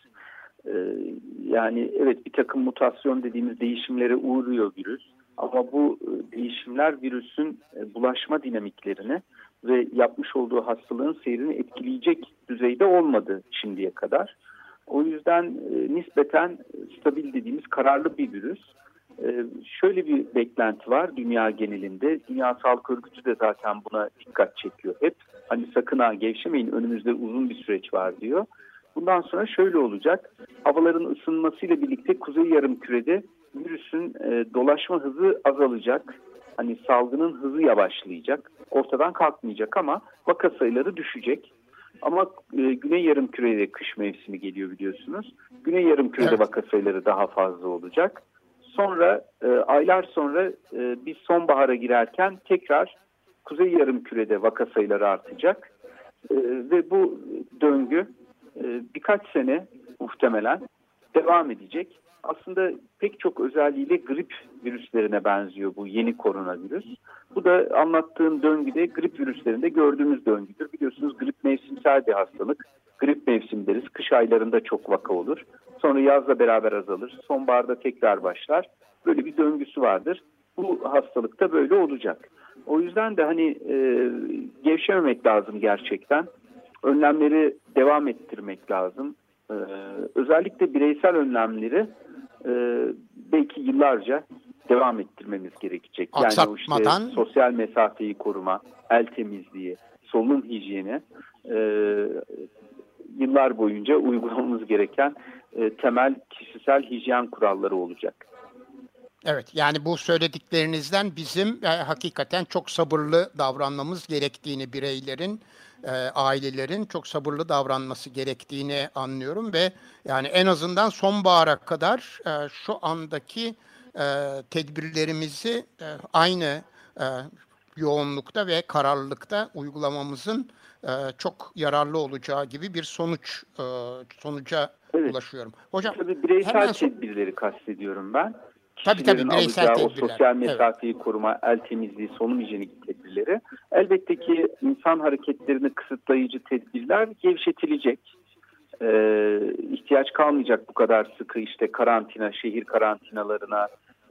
Yani evet, bir takım mutasyon dediğimiz değişimlere uğruyor virüs. Ama bu değişimler virüsün bulaşma dinamiklerini ve yapmış olduğu hastalığın seyrini etkileyecek düzeyde olmadı şimdiye kadar. O yüzden nispeten stabil dediğimiz kararlı bir virüs. Şöyle bir beklenti var dünya genelinde. Dünya Sağlık Örgütü de zaten buna dikkat çekiyor hep. Hani sakın ha gevşemeyin, önümüzde uzun bir süreç var diyor. Bundan sonra şöyle olacak. Havaların ısınmasıyla birlikte Kuzey Yarımküre'de virüsün dolaşma hızı azalacak. Hani salgının hızı yavaşlayacak. Ortadan kalkmayacak ama vaka sayıları düşecek. Ama Güney Yarımküre'de kış mevsimi geliyor biliyorsunuz. Güney Yarımküre'de vaka sayıları daha fazla olacak. Sonra aylar sonra biz sonbahara girerken tekrar Kuzey Yarımküre'de vaka sayıları artacak. Ve bu döngü birkaç sene muhtemelen devam edecek. Aslında pek çok özelliğiyle grip virüslerine benziyor bu yeni koronavirüs. Bu da anlattığım döngüde grip virüslerinde gördüğümüz döngüdür. Biliyorsunuz grip mevsimsel bir hastalık. Grip mevsim deriz. Kış aylarında çok vaka olur. Sonra yazla beraber azalır. Sonbaharda tekrar başlar. Böyle bir döngüsü vardır. Bu hastalıkta böyle olacak. O yüzden de hani gevşememek lazım gerçekten. Önlemleri devam ettirmek lazım. Özellikle bireysel önlemleri belki yıllarca devam ettirmemiz gerekecek. Yani o işte sosyal mesafeyi koruma, el temizliği, solunum hijyeni yıllar boyunca uygulamamız gereken temel kişisel hijyen kuralları olacak. Evet, yani bu söylediklerinizden bizim hakikaten çok sabırlı davranmamız gerektiğini, bireylerin, ailelerin çok sabırlı davranması gerektiğini anlıyorum ve yani en azından sonbahara kadar şu andaki tedbirlerimizi aynı yoğunlukta ve kararlılıkta uygulamamızın çok yararlı olacağı gibi bir sonuca ulaşıyorum. Hocam, tabii bireysel tedbirleri kastediyorum ben. Tabii bireysel tedbirler. O sosyal mesafeyi koruma, el temizliği, solunum hijyenik tedbirleri. Elbette ki insan hareketlerini kısıtlayıcı tedbirler gevşetilecek. İhtiyaç kalmayacak bu kadar sıkı işte karantina, şehir karantinalarına,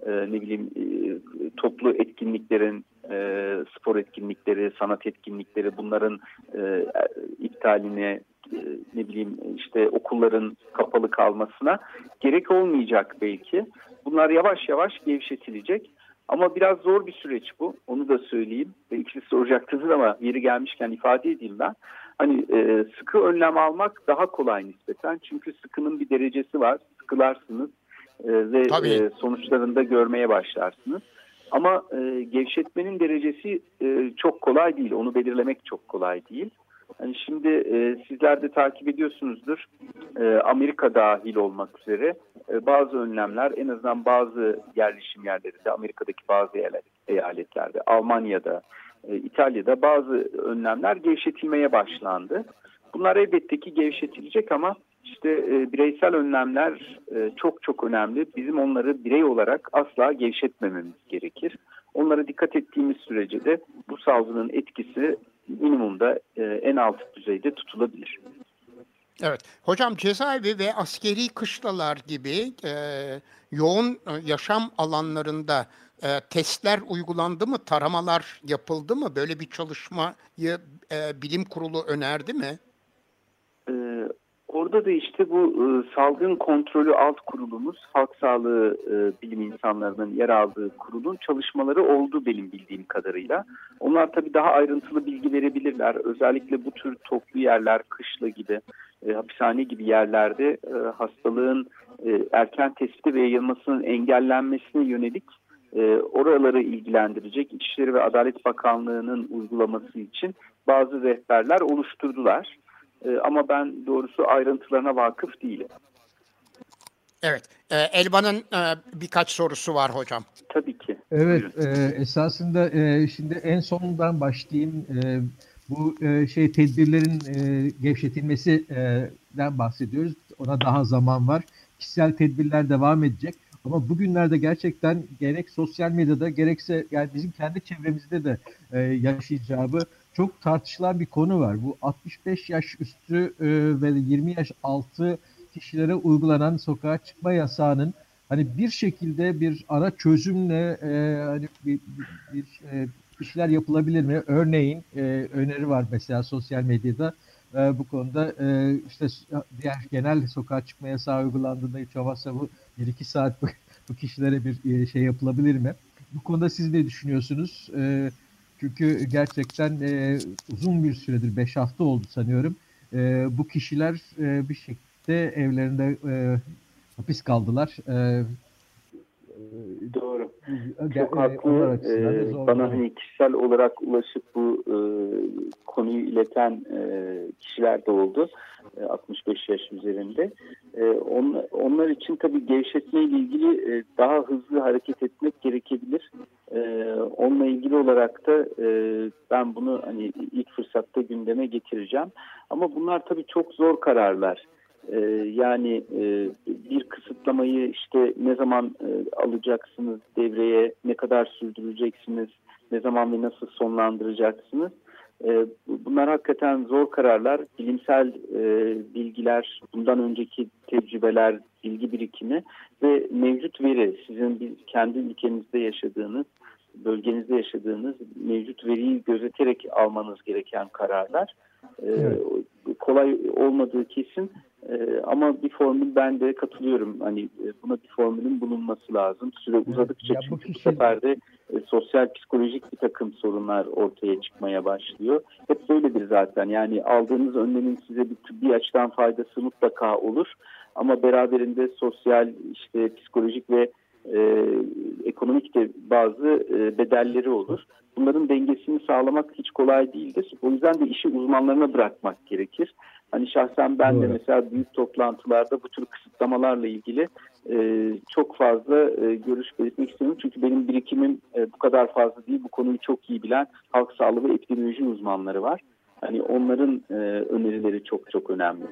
toplu etkinliklerin, spor etkinlikleri, sanat etkinlikleri bunların iptaline, işte okulların kapalı kalmasına gerek olmayacak belki. Bunlar yavaş yavaş gevşetilecek. Ama biraz zor bir süreç bu. Onu da söyleyeyim. Belki siz soracaksınız ama yeri gelmişken ifade edeyim ben. Hani sıkı önlem almak daha kolay nispeten. Çünkü sıkının bir derecesi var. Sıkılarsınız ve sonuçlarını da görmeye başlarsınız. Ama gevşetmenin derecesi çok kolay değil. Onu belirlemek çok kolay değil. Yani şimdi sizler de takip ediyorsunuzdur. Amerika dahil olmak üzere bazı önlemler en azından bazı yerleşim yerlerinde, Amerika'daki bazı eyaletlerde, Almanya'da, İtalya'da bazı önlemler gevşetilmeye başlandı. Bunlar elbette ki gevşetilecek ama işte bireysel önlemler çok çok önemli. Bizim onları birey olarak asla gevşetmememiz gerekir. Onlara dikkat ettiğimiz sürece de bu salgının etkisi minimumda en alt düzeyde tutulabilir. Evet. Hocam cezaevi ve askeri kışlalar gibi yoğun yaşam alanlarında testler uygulandı mı? Taramalar yapıldı mı? Böyle bir çalışmayı bilim kurulu önerdi mi? Orada da işte bu salgın kontrolü alt kurulumuz, halk sağlığı bilim insanlarının yer aldığı kurulun çalışmaları oldu benim bildiğim kadarıyla. Onlar tabii daha ayrıntılı bilgi verebilirler. Özellikle bu tür toplu yerler, kışla gibi, hapishane gibi yerlerde hastalığın erken tespiti ve yayılmasının engellenmesine yönelik oraları ilgilendirecek İçişleri ve Adalet Bakanlığı'nın uygulaması için bazı rehberler oluşturdular. Ama ben doğrusu ayrıntılarına vakıf değilim. Evet. Elvan'ın birkaç sorusu var hocam. Tabii ki. Evet. Esasında şimdi en sonundan başlayayım. Bu tedbirlerin gevşetilmesinden bahsediyoruz. Ona daha zaman var. Kişisel tedbirler devam edecek. Ama bugünlerde gerçekten gerek sosyal medyada gerekse yani bizim kendi çevremizde de yaşayacağı çok tartışılan bir konu var. Bu 65 yaş üstü ve 20 yaş altı kişilere uygulanan sokağa çıkma yasağının hani bir şekilde bir ara çözümle hani bir şeyler yapılabilir mi? Örneğin öneri var mesela sosyal medyada bu konuda işte diğer genel sokağa çıkma yasağı uygulandığında hiç olmazsa bu 1-2 saat bu kişilere bir şey yapılabilir mi? Bu konuda siz ne düşünüyorsunuz? Çünkü gerçekten uzun bir süredir 5 hafta oldu sanıyorum. Bu kişiler bir şekilde evlerinde hapis kaldılar. Doğru. Çok haklı. Bana hani kişisel olarak ulaşıp bu konuyu ileten kişiler de oldu. 65 yaş üzerinde. Onlar için tabii gevşetme ile ilgili daha hızlı hareket etmek gerekebilir. Onunla ilgili olarak da ben bunu hani ilk fırsatta gündeme getireceğim. Ama bunlar tabii çok zor kararlar. Yani bir kısıtlamayı işte ne zaman alacaksınız devreye, ne kadar sürdüreceksiniz, ne zaman ve nasıl sonlandıracaksınız? Bunlar hakikaten zor kararlar. Bilimsel bilgiler, bundan önceki tecrübeler, bilgi birikimi ve mevcut veri, sizin kendi ülkenizde yaşadığınız, bölgenizde yaşadığınız mevcut veriyi gözeterek almanız gereken kararlar. Evet. Kolay olmadığı kesin. Ama bir formül, ben de katılıyorum. Hani buna bir formülün bulunması lazım. Süre uzadıkça çünkü bu sefer de sosyal psikolojik bir takım sorunlar ortaya çıkmaya başlıyor. Hep böyledir zaten. Yani aldığınız önlemin size bir tıbbi açıdan faydası mutlaka olur. Ama beraberinde sosyal, işte psikolojik ve ekonomik de bazı bedelleri olur. Bunların dengesini sağlamak hiç kolay değildir. O yüzden de işi uzmanlarına bırakmak gerekir. Hani şahsen ben de mesela büyük toplantılarda bu tür kısıtlamalarla ilgili çok fazla görüş belirtmek istiyorum. Çünkü benim birikimim bu kadar fazla değil. Bu konuyu çok iyi bilen halk sağlığı ve epidemioloji uzmanları var. Hani onların önerileri çok çok önemli.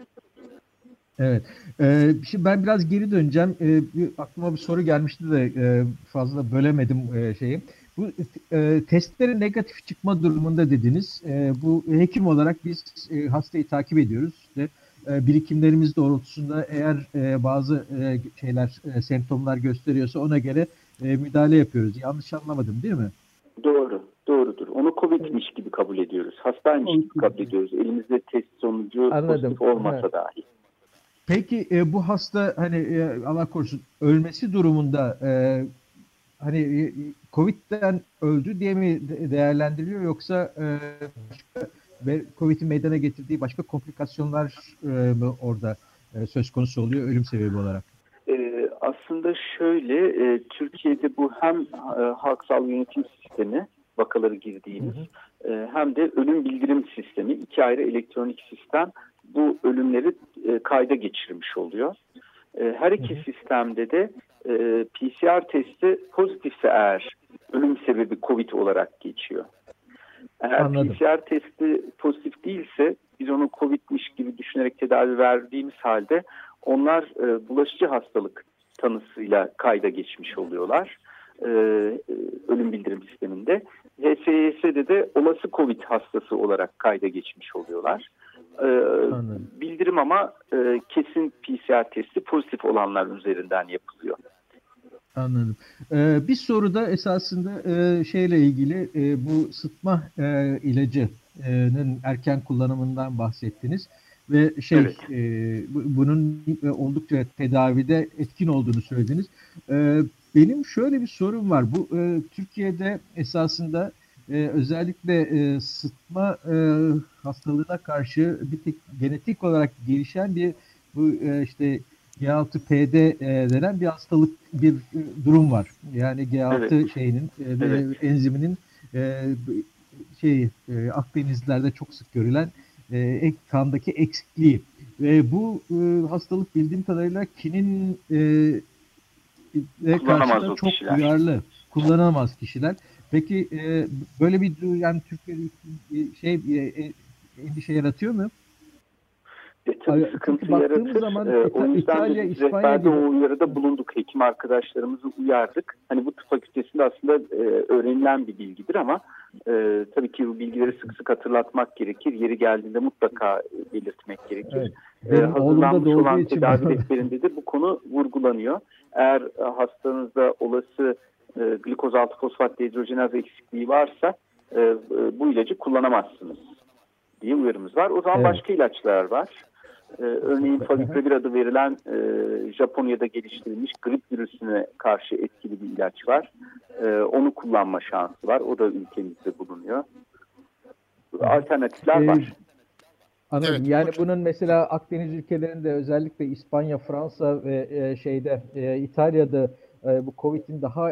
Evet. Şimdi ben biraz geri döneceğim. Aklıma bir soru gelmişti de fazla bölemedim şeyi. Bu testlerin negatif çıkma durumunda dediniz. Bu hekim olarak biz hastayı takip ediyoruz. İşte, birikimlerimiz doğrultusunda eğer bazı semptomlar gösteriyorsa ona göre müdahale yapıyoruz. Yanlış anlamadım değil mi? Doğrudur. Onu COVID'miş gibi kabul ediyoruz. Hastaymış gibi kabul ediyoruz. Elimizde test sonucu pozitif olmasa dahi. Peki bu hasta hani Allah korusun ölmesi durumunda hani COVID'den öldü diye mi değerlendiriliyor, yoksa COVID'in meydana getirdiği başka komplikasyonlar mı orada söz konusu oluyor ölüm sebebi olarak? Aslında şöyle, Türkiye'de bu hem halk sağlığı yönetim sistemi, vakaları girdiğimiz, hem de ölüm bildirim sistemi, iki ayrı elektronik sistem bu ölümleri kayda geçirmiş oluyor. Her iki sistemde de PCR testi pozitifse eğer ölüm sebebi COVID olarak geçiyor. Eğer Anladım. PCR testi pozitif değilse biz onu COVID'miş gibi düşünerek tedavi verdiğimiz halde onlar bulaşıcı hastalık tanısıyla kayda geçmiş oluyorlar. Ölüm bildirim sisteminde. HSYS'de de olası COVID hastası olarak kayda geçmiş oluyorlar. Bildirim ama kesin PCR testi pozitif olanlar üzerinden yapılıyor. Anladım. Bir soru da esasında şeyle ilgili, bu sıtma ilacının erken kullanımından bahsettiniz ve evet. Bunun oldukça tedavide etkin olduğunu söylediniz. Benim şöyle bir sorum var. Bu Türkiye'de esasında özellikle sıtma hastalığına karşı bir tek genetik olarak gelişen bir bu işte G6PD denen bir hastalık, bir durum var. Yani G6 evet. şeyinin enziminin Akdenizlilerde çok sık görülen kandaki eksikliği ve bu hastalık bildiğim kadarıyla kinin karşısında çok kişiler. Duyarlı, kullanamaz kişiler. Peki böyle bir yani Türkiye'de endişe yaratıyor mu? Tabii sıkıntı yaratır. Zaman, o yüzden İtalya, de rehberde o uyarıda bulunduk. Hekim arkadaşlarımızı uyardık. Hani bu tıp fakültesinde aslında öğrenilen bir bilgidir ama tabii ki bu bilgileri sık sık hatırlatmak gerekir. Yeri geldiğinde mutlaka belirtmek gerekir. Evet. Hazırlanmış olan tedavi rehberinde de bu konu vurgulanıyor. Eğer hastanızda olası glikoz 6 fosfat dehidrojenaz eksikliği varsa bu ilacı kullanamazsınız diye uyarımız var. O zaman başka ilaçlar var. Örneğin Favipiravir adı verilen Japonya'da geliştirilmiş grip virüsüne karşı etkili bir ilaç var. Onu kullanma şansı var. O da ülkemizde bulunuyor. Alternatifler var. Anladım. Evet, yani hocam. Bunun mesela Akdeniz ülkelerinde özellikle İspanya, Fransa ve İtalya'da bu Covid'in daha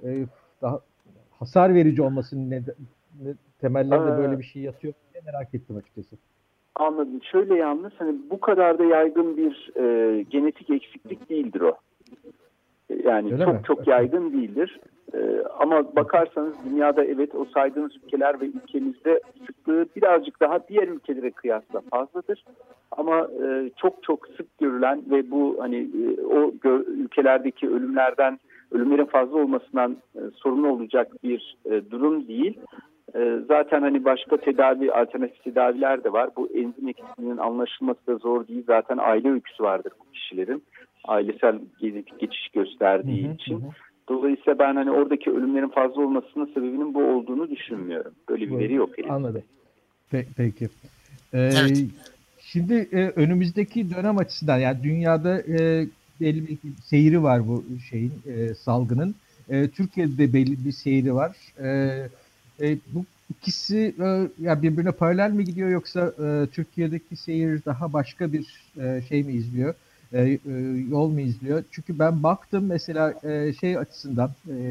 hasar verici olmasının temellerinde böyle bir şey yatıyor diye merak ettim açıkçası. Anladım. Şöyle yalnız hani bu kadar da yaygın bir genetik eksiklik değildir o. Yani öyle çok mi? çok yaygın değildir. Ama bakarsanız dünyada evet o saydığınız ülkeler ve ülkemizde sıklığı birazcık daha diğer ülkelere kıyasla fazladır. Ama çok çok sık görülen ve bu hani ülkelerdeki ölümlerin fazla olmasından sorumlu olacak bir durum değil. Zaten hani başka alternatif tedaviler de var. Bu enzim eksikliğinin anlaşılması da zor değil. Zaten aile öyküsü vardır bu kişilerin. Ailesel genetik geçiş gösterdiği için. Dolayısıyla ben hani oradaki ölümlerin fazla olmasının sebebinin bu olduğunu düşünmüyorum. Böyle bir veri yok elimizde. Anladım. Peki. Evet. Şimdi önümüzdeki dönem açısından yani dünyada belli bir seyri var bu şeyin salgının. Türkiye'de de belli bir seyri var. Bu ikisi ya birbirine paralel mi gidiyor yoksa Türkiye'deki seyir daha başka bir şey mi izliyor? Yol mu izliyor? Çünkü ben baktım mesela şey açısından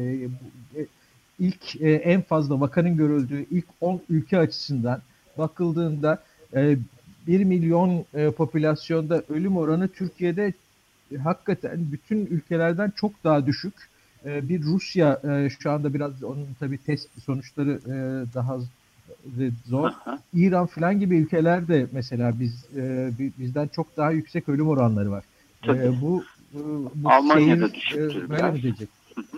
ilk en fazla vakanın görüldüğü ilk 10 ülke açısından bakıldığında 1 milyon popülasyonda ölüm oranı Türkiye'de hakikaten bütün ülkelerden çok daha düşük. Bir Rusya şu anda biraz onun tabii test sonuçları daha zor. İran falan gibi ülkelerde mesela bizden çok daha yüksek ölüm oranları var. Bu Almanya'da seyir düşüktür böyle biraz. mi diyecek?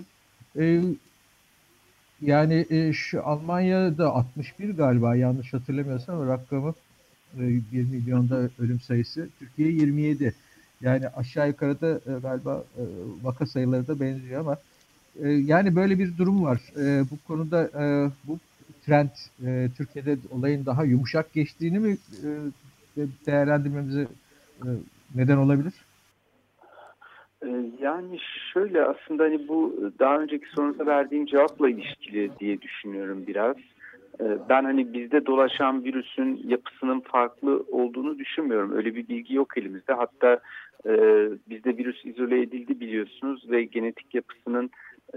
Yani şu Almanya'da 61 galiba yanlış hatırlamıyorsam rakamı 1 milyonda ölüm sayısı. Türkiye 27. Yani aşağı yukarı da galiba vaka sayıları da benziyor ama yani böyle bir durum var. Bu konuda bu trend Türkiye'de olayın daha yumuşak geçtiğini mi değerlendirmemize neden olabilir? Yani şöyle aslında hani bu daha önceki sorunuza verdiğim cevapla ilişkili diye düşünüyorum biraz. Ben hani bizde dolaşan virüsün yapısının farklı olduğunu düşünmüyorum. Öyle bir bilgi yok elimizde. Hatta bizde virüs izole edildi biliyorsunuz ve genetik yapısının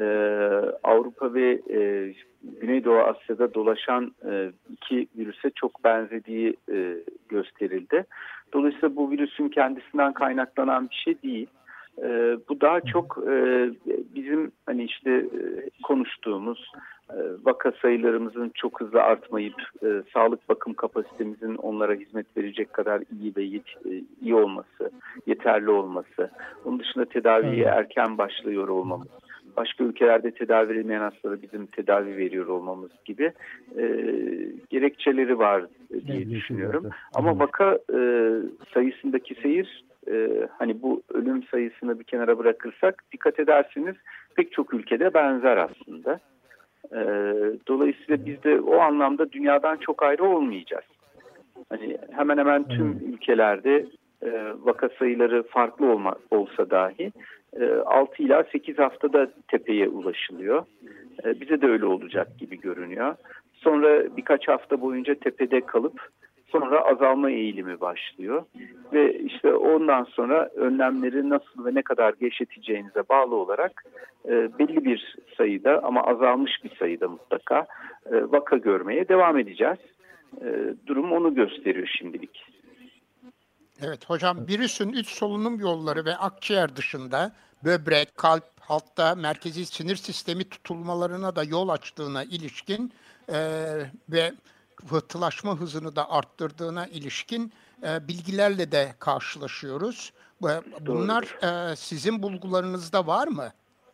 Avrupa ve Güneydoğu Asya'da dolaşan iki virüse çok benzediği gösterildi. Dolayısıyla bu virüsün kendisinden kaynaklanan bir şey değil. Bu daha çok bizim hani işte konuştuğumuz vaka sayılarımızın çok hızlı artmayıp sağlık bakım kapasitemizin onlara hizmet verecek kadar iyi ve iyi olması, yeterli olması. Onun dışında tedaviye erken başlıyor olmamız. Başka ülkelerde tedavi verilmeyen hastalara bizim tedavi veriyor olmamız gibi gerekçeleri var diye düşünüyorum. Ama vaka sayısındaki seyir hani bu ölüm sayısını bir kenara bırakırsak dikkat ederseniz pek çok ülkede benzer aslında. Dolayısıyla biz de o anlamda dünyadan çok ayrı olmayacağız. Hani hemen hemen tüm ülkelerde vaka sayıları farklı olsa dahi 6 ila 8 haftada tepeye ulaşılıyor. Bize de öyle olacak gibi görünüyor. Sonra birkaç hafta boyunca tepede kalıp sonra azalma eğilimi başlıyor. Ve işte ondan sonra önlemleri nasıl ve ne kadar gevşeteceğinize bağlı olarak belli bir sayıda ama azalmış bir sayıda mutlaka vaka görmeye devam edeceğiz. Durum onu gösteriyor şimdilik. Evet hocam, virüsün üst solunum yolları ve akciğer dışında böbrek, kalp, hatta merkezi sinir sistemi tutulmalarına da yol açtığına ilişkin ve pıhtılaşma hızını da arttırdığına ilişkin bilgilerle de karşılaşıyoruz. Bunlar sizin bulgularınızda var mı?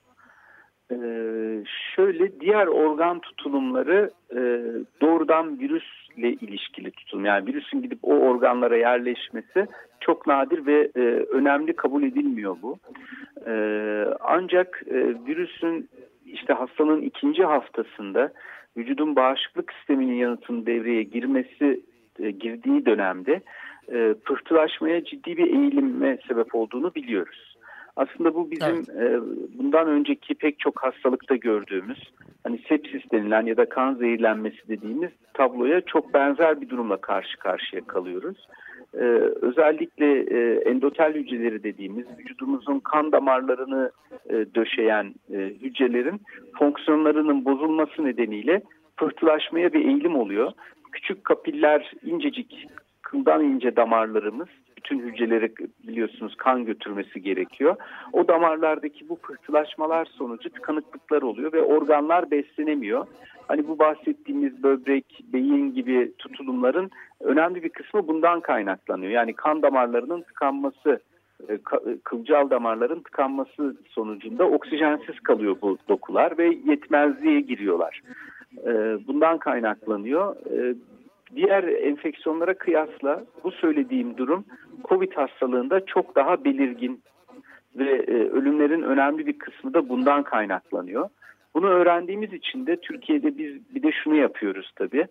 Şöyle diğer organ tutulumları doğrudan virüsle ilişkili tutulum. Yani virüsün gidip o organlara yerleşmesi çok nadir ve önemli kabul edilmiyor bu. Ancak virüsün işte hastalığın ikinci haftasında vücudun bağışıklık sisteminin yanıtının devreye girdiği dönemde pıhtılaşmaya ciddi bir eğilime sebep olduğunu biliyoruz. Aslında bu bizim bundan önceki pek çok hastalıkta gördüğümüz, hani sepsis denilen ya da kan zehirlenmesi dediğimiz tabloya çok benzer bir durumla karşı karşıya kalıyoruz. Özellikle endotel hücreleri dediğimiz vücudumuzun kan damarlarını döşeyen hücrelerin fonksiyonlarının bozulması nedeniyle pıhtılaşmaya bir eğilim oluyor. Küçük kapiller, incecik, kıldan ince damarlarımız, bütün hücreleri biliyorsunuz kan götürmesi gerekiyor. O damarlardaki bu pıhtılaşmalar sonucu tıkanıklıklar oluyor ve organlar beslenemiyor. Hani bu bahsettiğimiz böbrek, beyin gibi tutulumların önemli bir kısmı bundan kaynaklanıyor. Yani kan damarlarının tıkanması, kılcal damarların tıkanması sonucunda oksijensiz kalıyor bu dokular ve yetmezliğe giriyorlar. Bundan kaynaklanıyor. Diğer enfeksiyonlara kıyasla bu söylediğim durum COVID hastalığında çok daha belirgin ve ölümlerin önemli bir kısmı da bundan kaynaklanıyor. Bunu öğrendiğimiz için de Türkiye'de biz bir de şunu yapıyoruz tabii.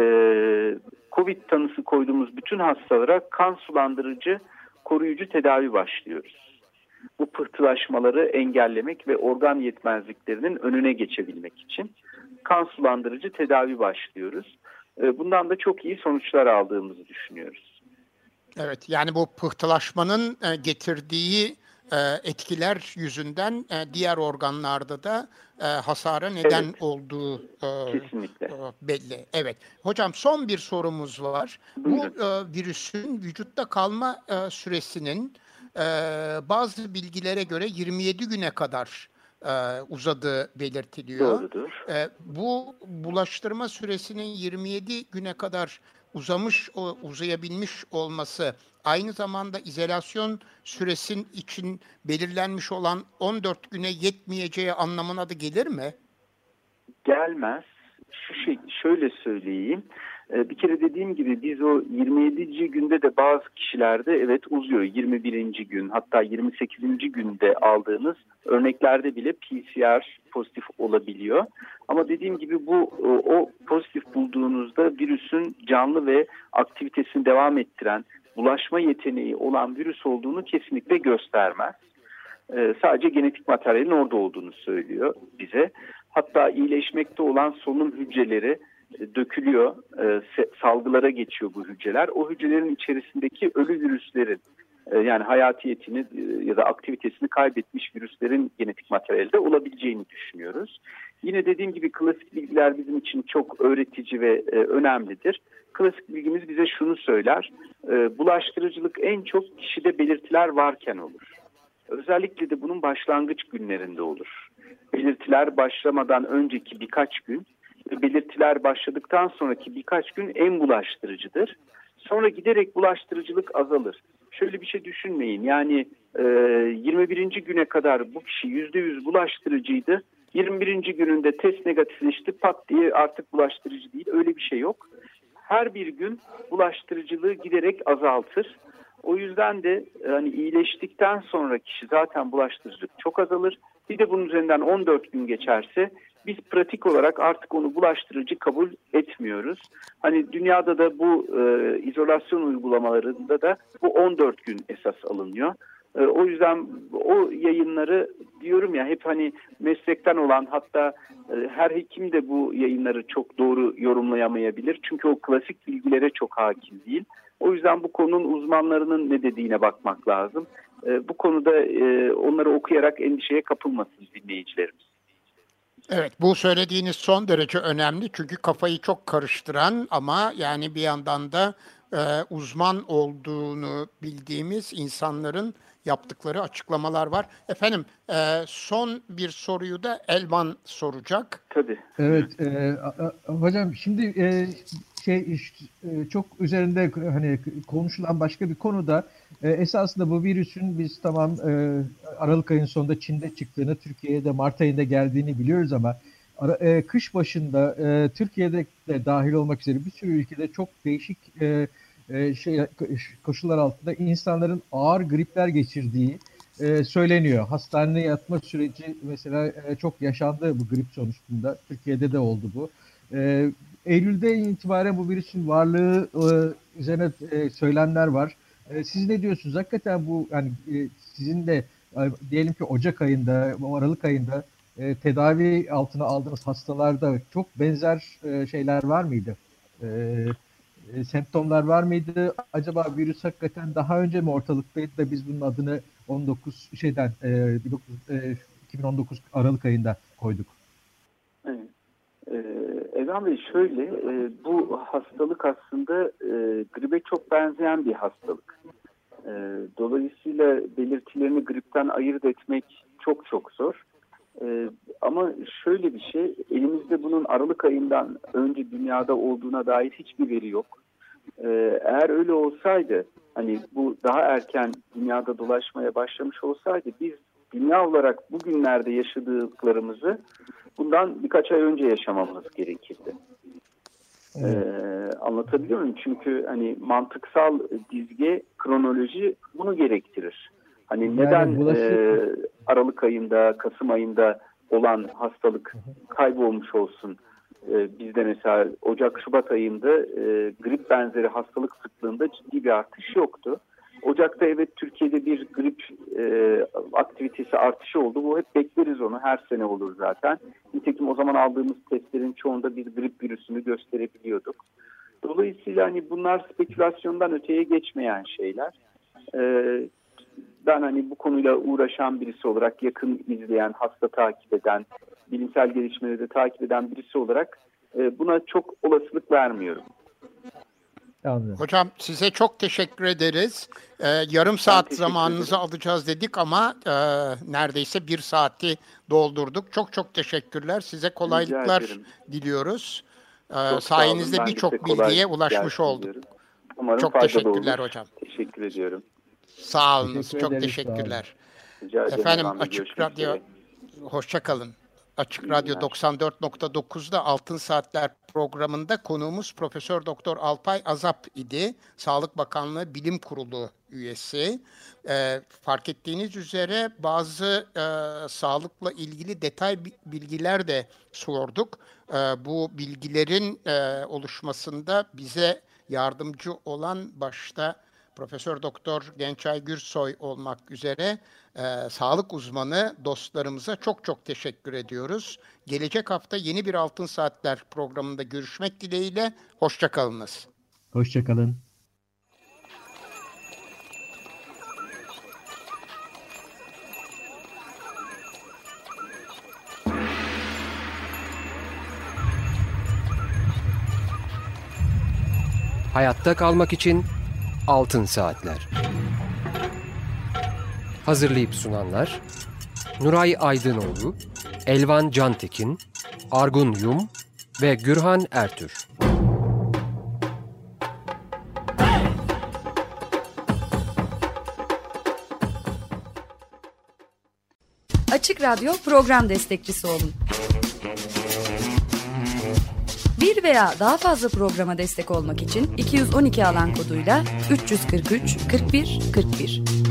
COVID tanısı koyduğumuz bütün hastalara kan sulandırıcı, koruyucu tedavi başlıyoruz. Bu pıhtılaşmaları engellemek ve organ yetmezliklerinin önüne geçebilmek için kan sulandırıcı tedavi başlıyoruz. Bundan da çok iyi sonuçlar aldığımızı düşünüyoruz. Evet, yani bu pıhtılaşmanın getirdiği etkiler yüzünden diğer organlarda da hasara neden olduğu kesinlikle belli. Evet. Hocam son bir sorumuz var. Bu virüsün vücutta kalma süresinin bazı bilgilere göre 27 güne kadar uzadığı belirtiliyor. Doğrudur. Bu bulaştırma süresinin 27 güne kadar uzayabilmiş olması aynı zamanda izolasyon süresin için belirlenmiş olan 14 güne yetmeyeceği anlamına da gelir mi? Gelmez. Şöyle söyleyeyim. Bir kere dediğim gibi biz o 27. günde de bazı kişilerde evet uzuyor. 21. gün hatta 28. günde aldığınız örneklerde bile PCR pozitif olabiliyor. Ama dediğim gibi o pozitif bulduğunuzda virüsün canlı ve aktivitesini devam ettiren, bulaşma yeteneği olan virüs olduğunu kesinlikle göstermez. Sadece genetik materyalin orada olduğunu söylüyor bize. Hatta iyileşmekte olan solunum hücreleri dökülüyor, salgılara geçiyor bu hücreler. O hücrelerin içerisindeki ölü virüslerin yani hayatiyetini ya da aktivitesini kaybetmiş virüslerin genetik materyalde olabileceğini düşünüyoruz. Yine dediğim gibi klasik bilgiler bizim için çok öğretici ve önemlidir. Klasik bilgimiz bize şunu söyler, bulaştırıcılık en çok kişide belirtiler varken olur. Özellikle de bunun başlangıç günlerinde olur. Belirtiler başlamadan önceki birkaç gün, belirtiler başladıktan sonraki birkaç gün en bulaştırıcıdır. Sonra giderek bulaştırıcılık azalır. Şöyle bir şey düşünmeyin, yani 21. güne kadar bu kişi %100 bulaştırıcıydı. 21. gününde test negatifleşti, pat diye artık bulaştırıcı değil. Öyle bir şey yok. Her bir gün bulaştırıcılığı giderek azaltır. O yüzden de hani iyileştikten sonra kişi zaten bulaştırıcılık çok azalır. Bir de bunun üzerinden 14 gün geçerse biz pratik olarak artık onu bulaştırıcı kabul etmiyoruz. Hani dünyada da bu izolasyon uygulamalarında da bu 14 gün esas alınıyor. O yüzden o yayınları diyorum ya hep hani meslekten olan hatta her hekim de bu yayınları çok doğru yorumlayamayabilir. Çünkü o klasik bilgilere çok hakim değil. O yüzden bu konunun uzmanlarının ne dediğine bakmak lazım. Bu konuda onları okuyarak endişeye kapılmasın dinleyicilerimiz. Evet, bu söylediğiniz son derece önemli çünkü kafayı çok karıştıran ama yani bir yandan da uzman olduğunu bildiğimiz insanların yaptıkları açıklamalar var. Efendim son bir soruyu da Elvan soracak. Tabii. Evet, hocam şimdi çok üzerinde hani konuşulan başka bir konuda esasında bu virüsün biz tamam Aralık ayının sonunda Çin'de çıktığını, Türkiye'ye de Mart ayında geldiğini biliyoruz ama kış başında Türkiye'de de dahil olmak üzere bir sürü ülkede çok değişik koşullar altında insanların ağır gripler geçirdiği söyleniyor. Hastaneye yatma süreci mesela çok yaşandı bu grip sonucunda. Türkiye'de de oldu bu. Eylül'de itibaren bu virüsün varlığı üzerine söylemler var. Siz ne diyorsunuz? Hakikaten bu yani sizin de diyelim ki Ocak ayında, Aralık ayında tedavi altına aldığınız hastalarda çok benzer şeyler var mıydı? Semptomlar var mıydı? Acaba virüs hakikaten daha önce mi ortalıktaydı da biz bunun adını 2019 Aralık ayında koyduk? Evet. Evren Bey, şöyle, bu hastalık aslında gribe çok benzeyen bir hastalık. Dolayısıyla belirtilerini gripten ayırt etmek çok çok zor. Ama şöyle bir şey, elimizde bunun Aralık ayından önce dünyada olduğuna dair hiçbir veri yok. Eğer öyle olsaydı, hani bu daha erken dünyada dolaşmaya başlamış olsaydı, biz dünya olarak bugünlerde yaşadıklarımızı bundan birkaç ay önce yaşamamız gerekirdi. Anlatabiliyor muyum? Çünkü hani mantıksal dizge, kronoloji bunu gerektirir. Hani neden Aralık ayında, Kasım ayında olan hastalık kaybolmuş olsun? Bizde mesela Ocak-Şubat ayında grip benzeri hastalık sıklığında ciddi bir artış yoktu. Ocak'ta evet Türkiye'de bir grip aktivitesi artışı oldu. Bu hep bekleriz onu. Her sene olur zaten. Nitekim o zaman aldığımız testlerin çoğunda bir grip virüsünü gösterebiliyorduk. Dolayısıyla hani bunlar spekülasyondan öteye geçmeyen şeyler. Ben hani bu konuyla uğraşan birisi olarak, yakın izleyen, hasta takip eden, bilimsel gelişmeleri de takip eden birisi olarak buna çok olasılık vermiyorum. Anladım. Hocam size çok teşekkür ederiz. Yarım saat zamanınızı alacağız dedik ama neredeyse 1 saati doldurduk. Çok çok teşekkürler. Size kolaylıklar diliyoruz. Sayenizde birçok bilgiye ulaşmış olduk. Umarım çok teşekkürler olur. Hocam. Teşekkür ediyorum. Sağ olunuz. Çok teşekkürler. Efendim Açık Radyo, hoşça kalın. Açık Radyo 94.9'da Altın Saatler programında konuğumuz Profesör Doktor Alpay Azap idi. Sağlık Bakanlığı Bilim Kurulu üyesi. Fark ettiğiniz üzere bazı sağlıkla ilgili detay bilgiler de sorduk. Bu bilgilerin oluşmasında bize yardımcı olan başta Profesör Doktor Gençay Gürsoy olmak üzere sağlık uzmanı dostlarımıza çok çok teşekkür ediyoruz. Gelecek hafta yeni bir Altın Saatler programında görüşmek dileğiyle. Hoşça kalınız. Hoşça kalın. Hayatta kalmak için Altın Saatler. Hazırlayıp sunanlar Nuray Aydınoğlu, Elvan Cantekin, Argun Yum ve Gürhan Ertür. Açık Radyo program destekçisi olun. Bir veya daha fazla programa destek olmak için 212 alan koduyla 343 41 41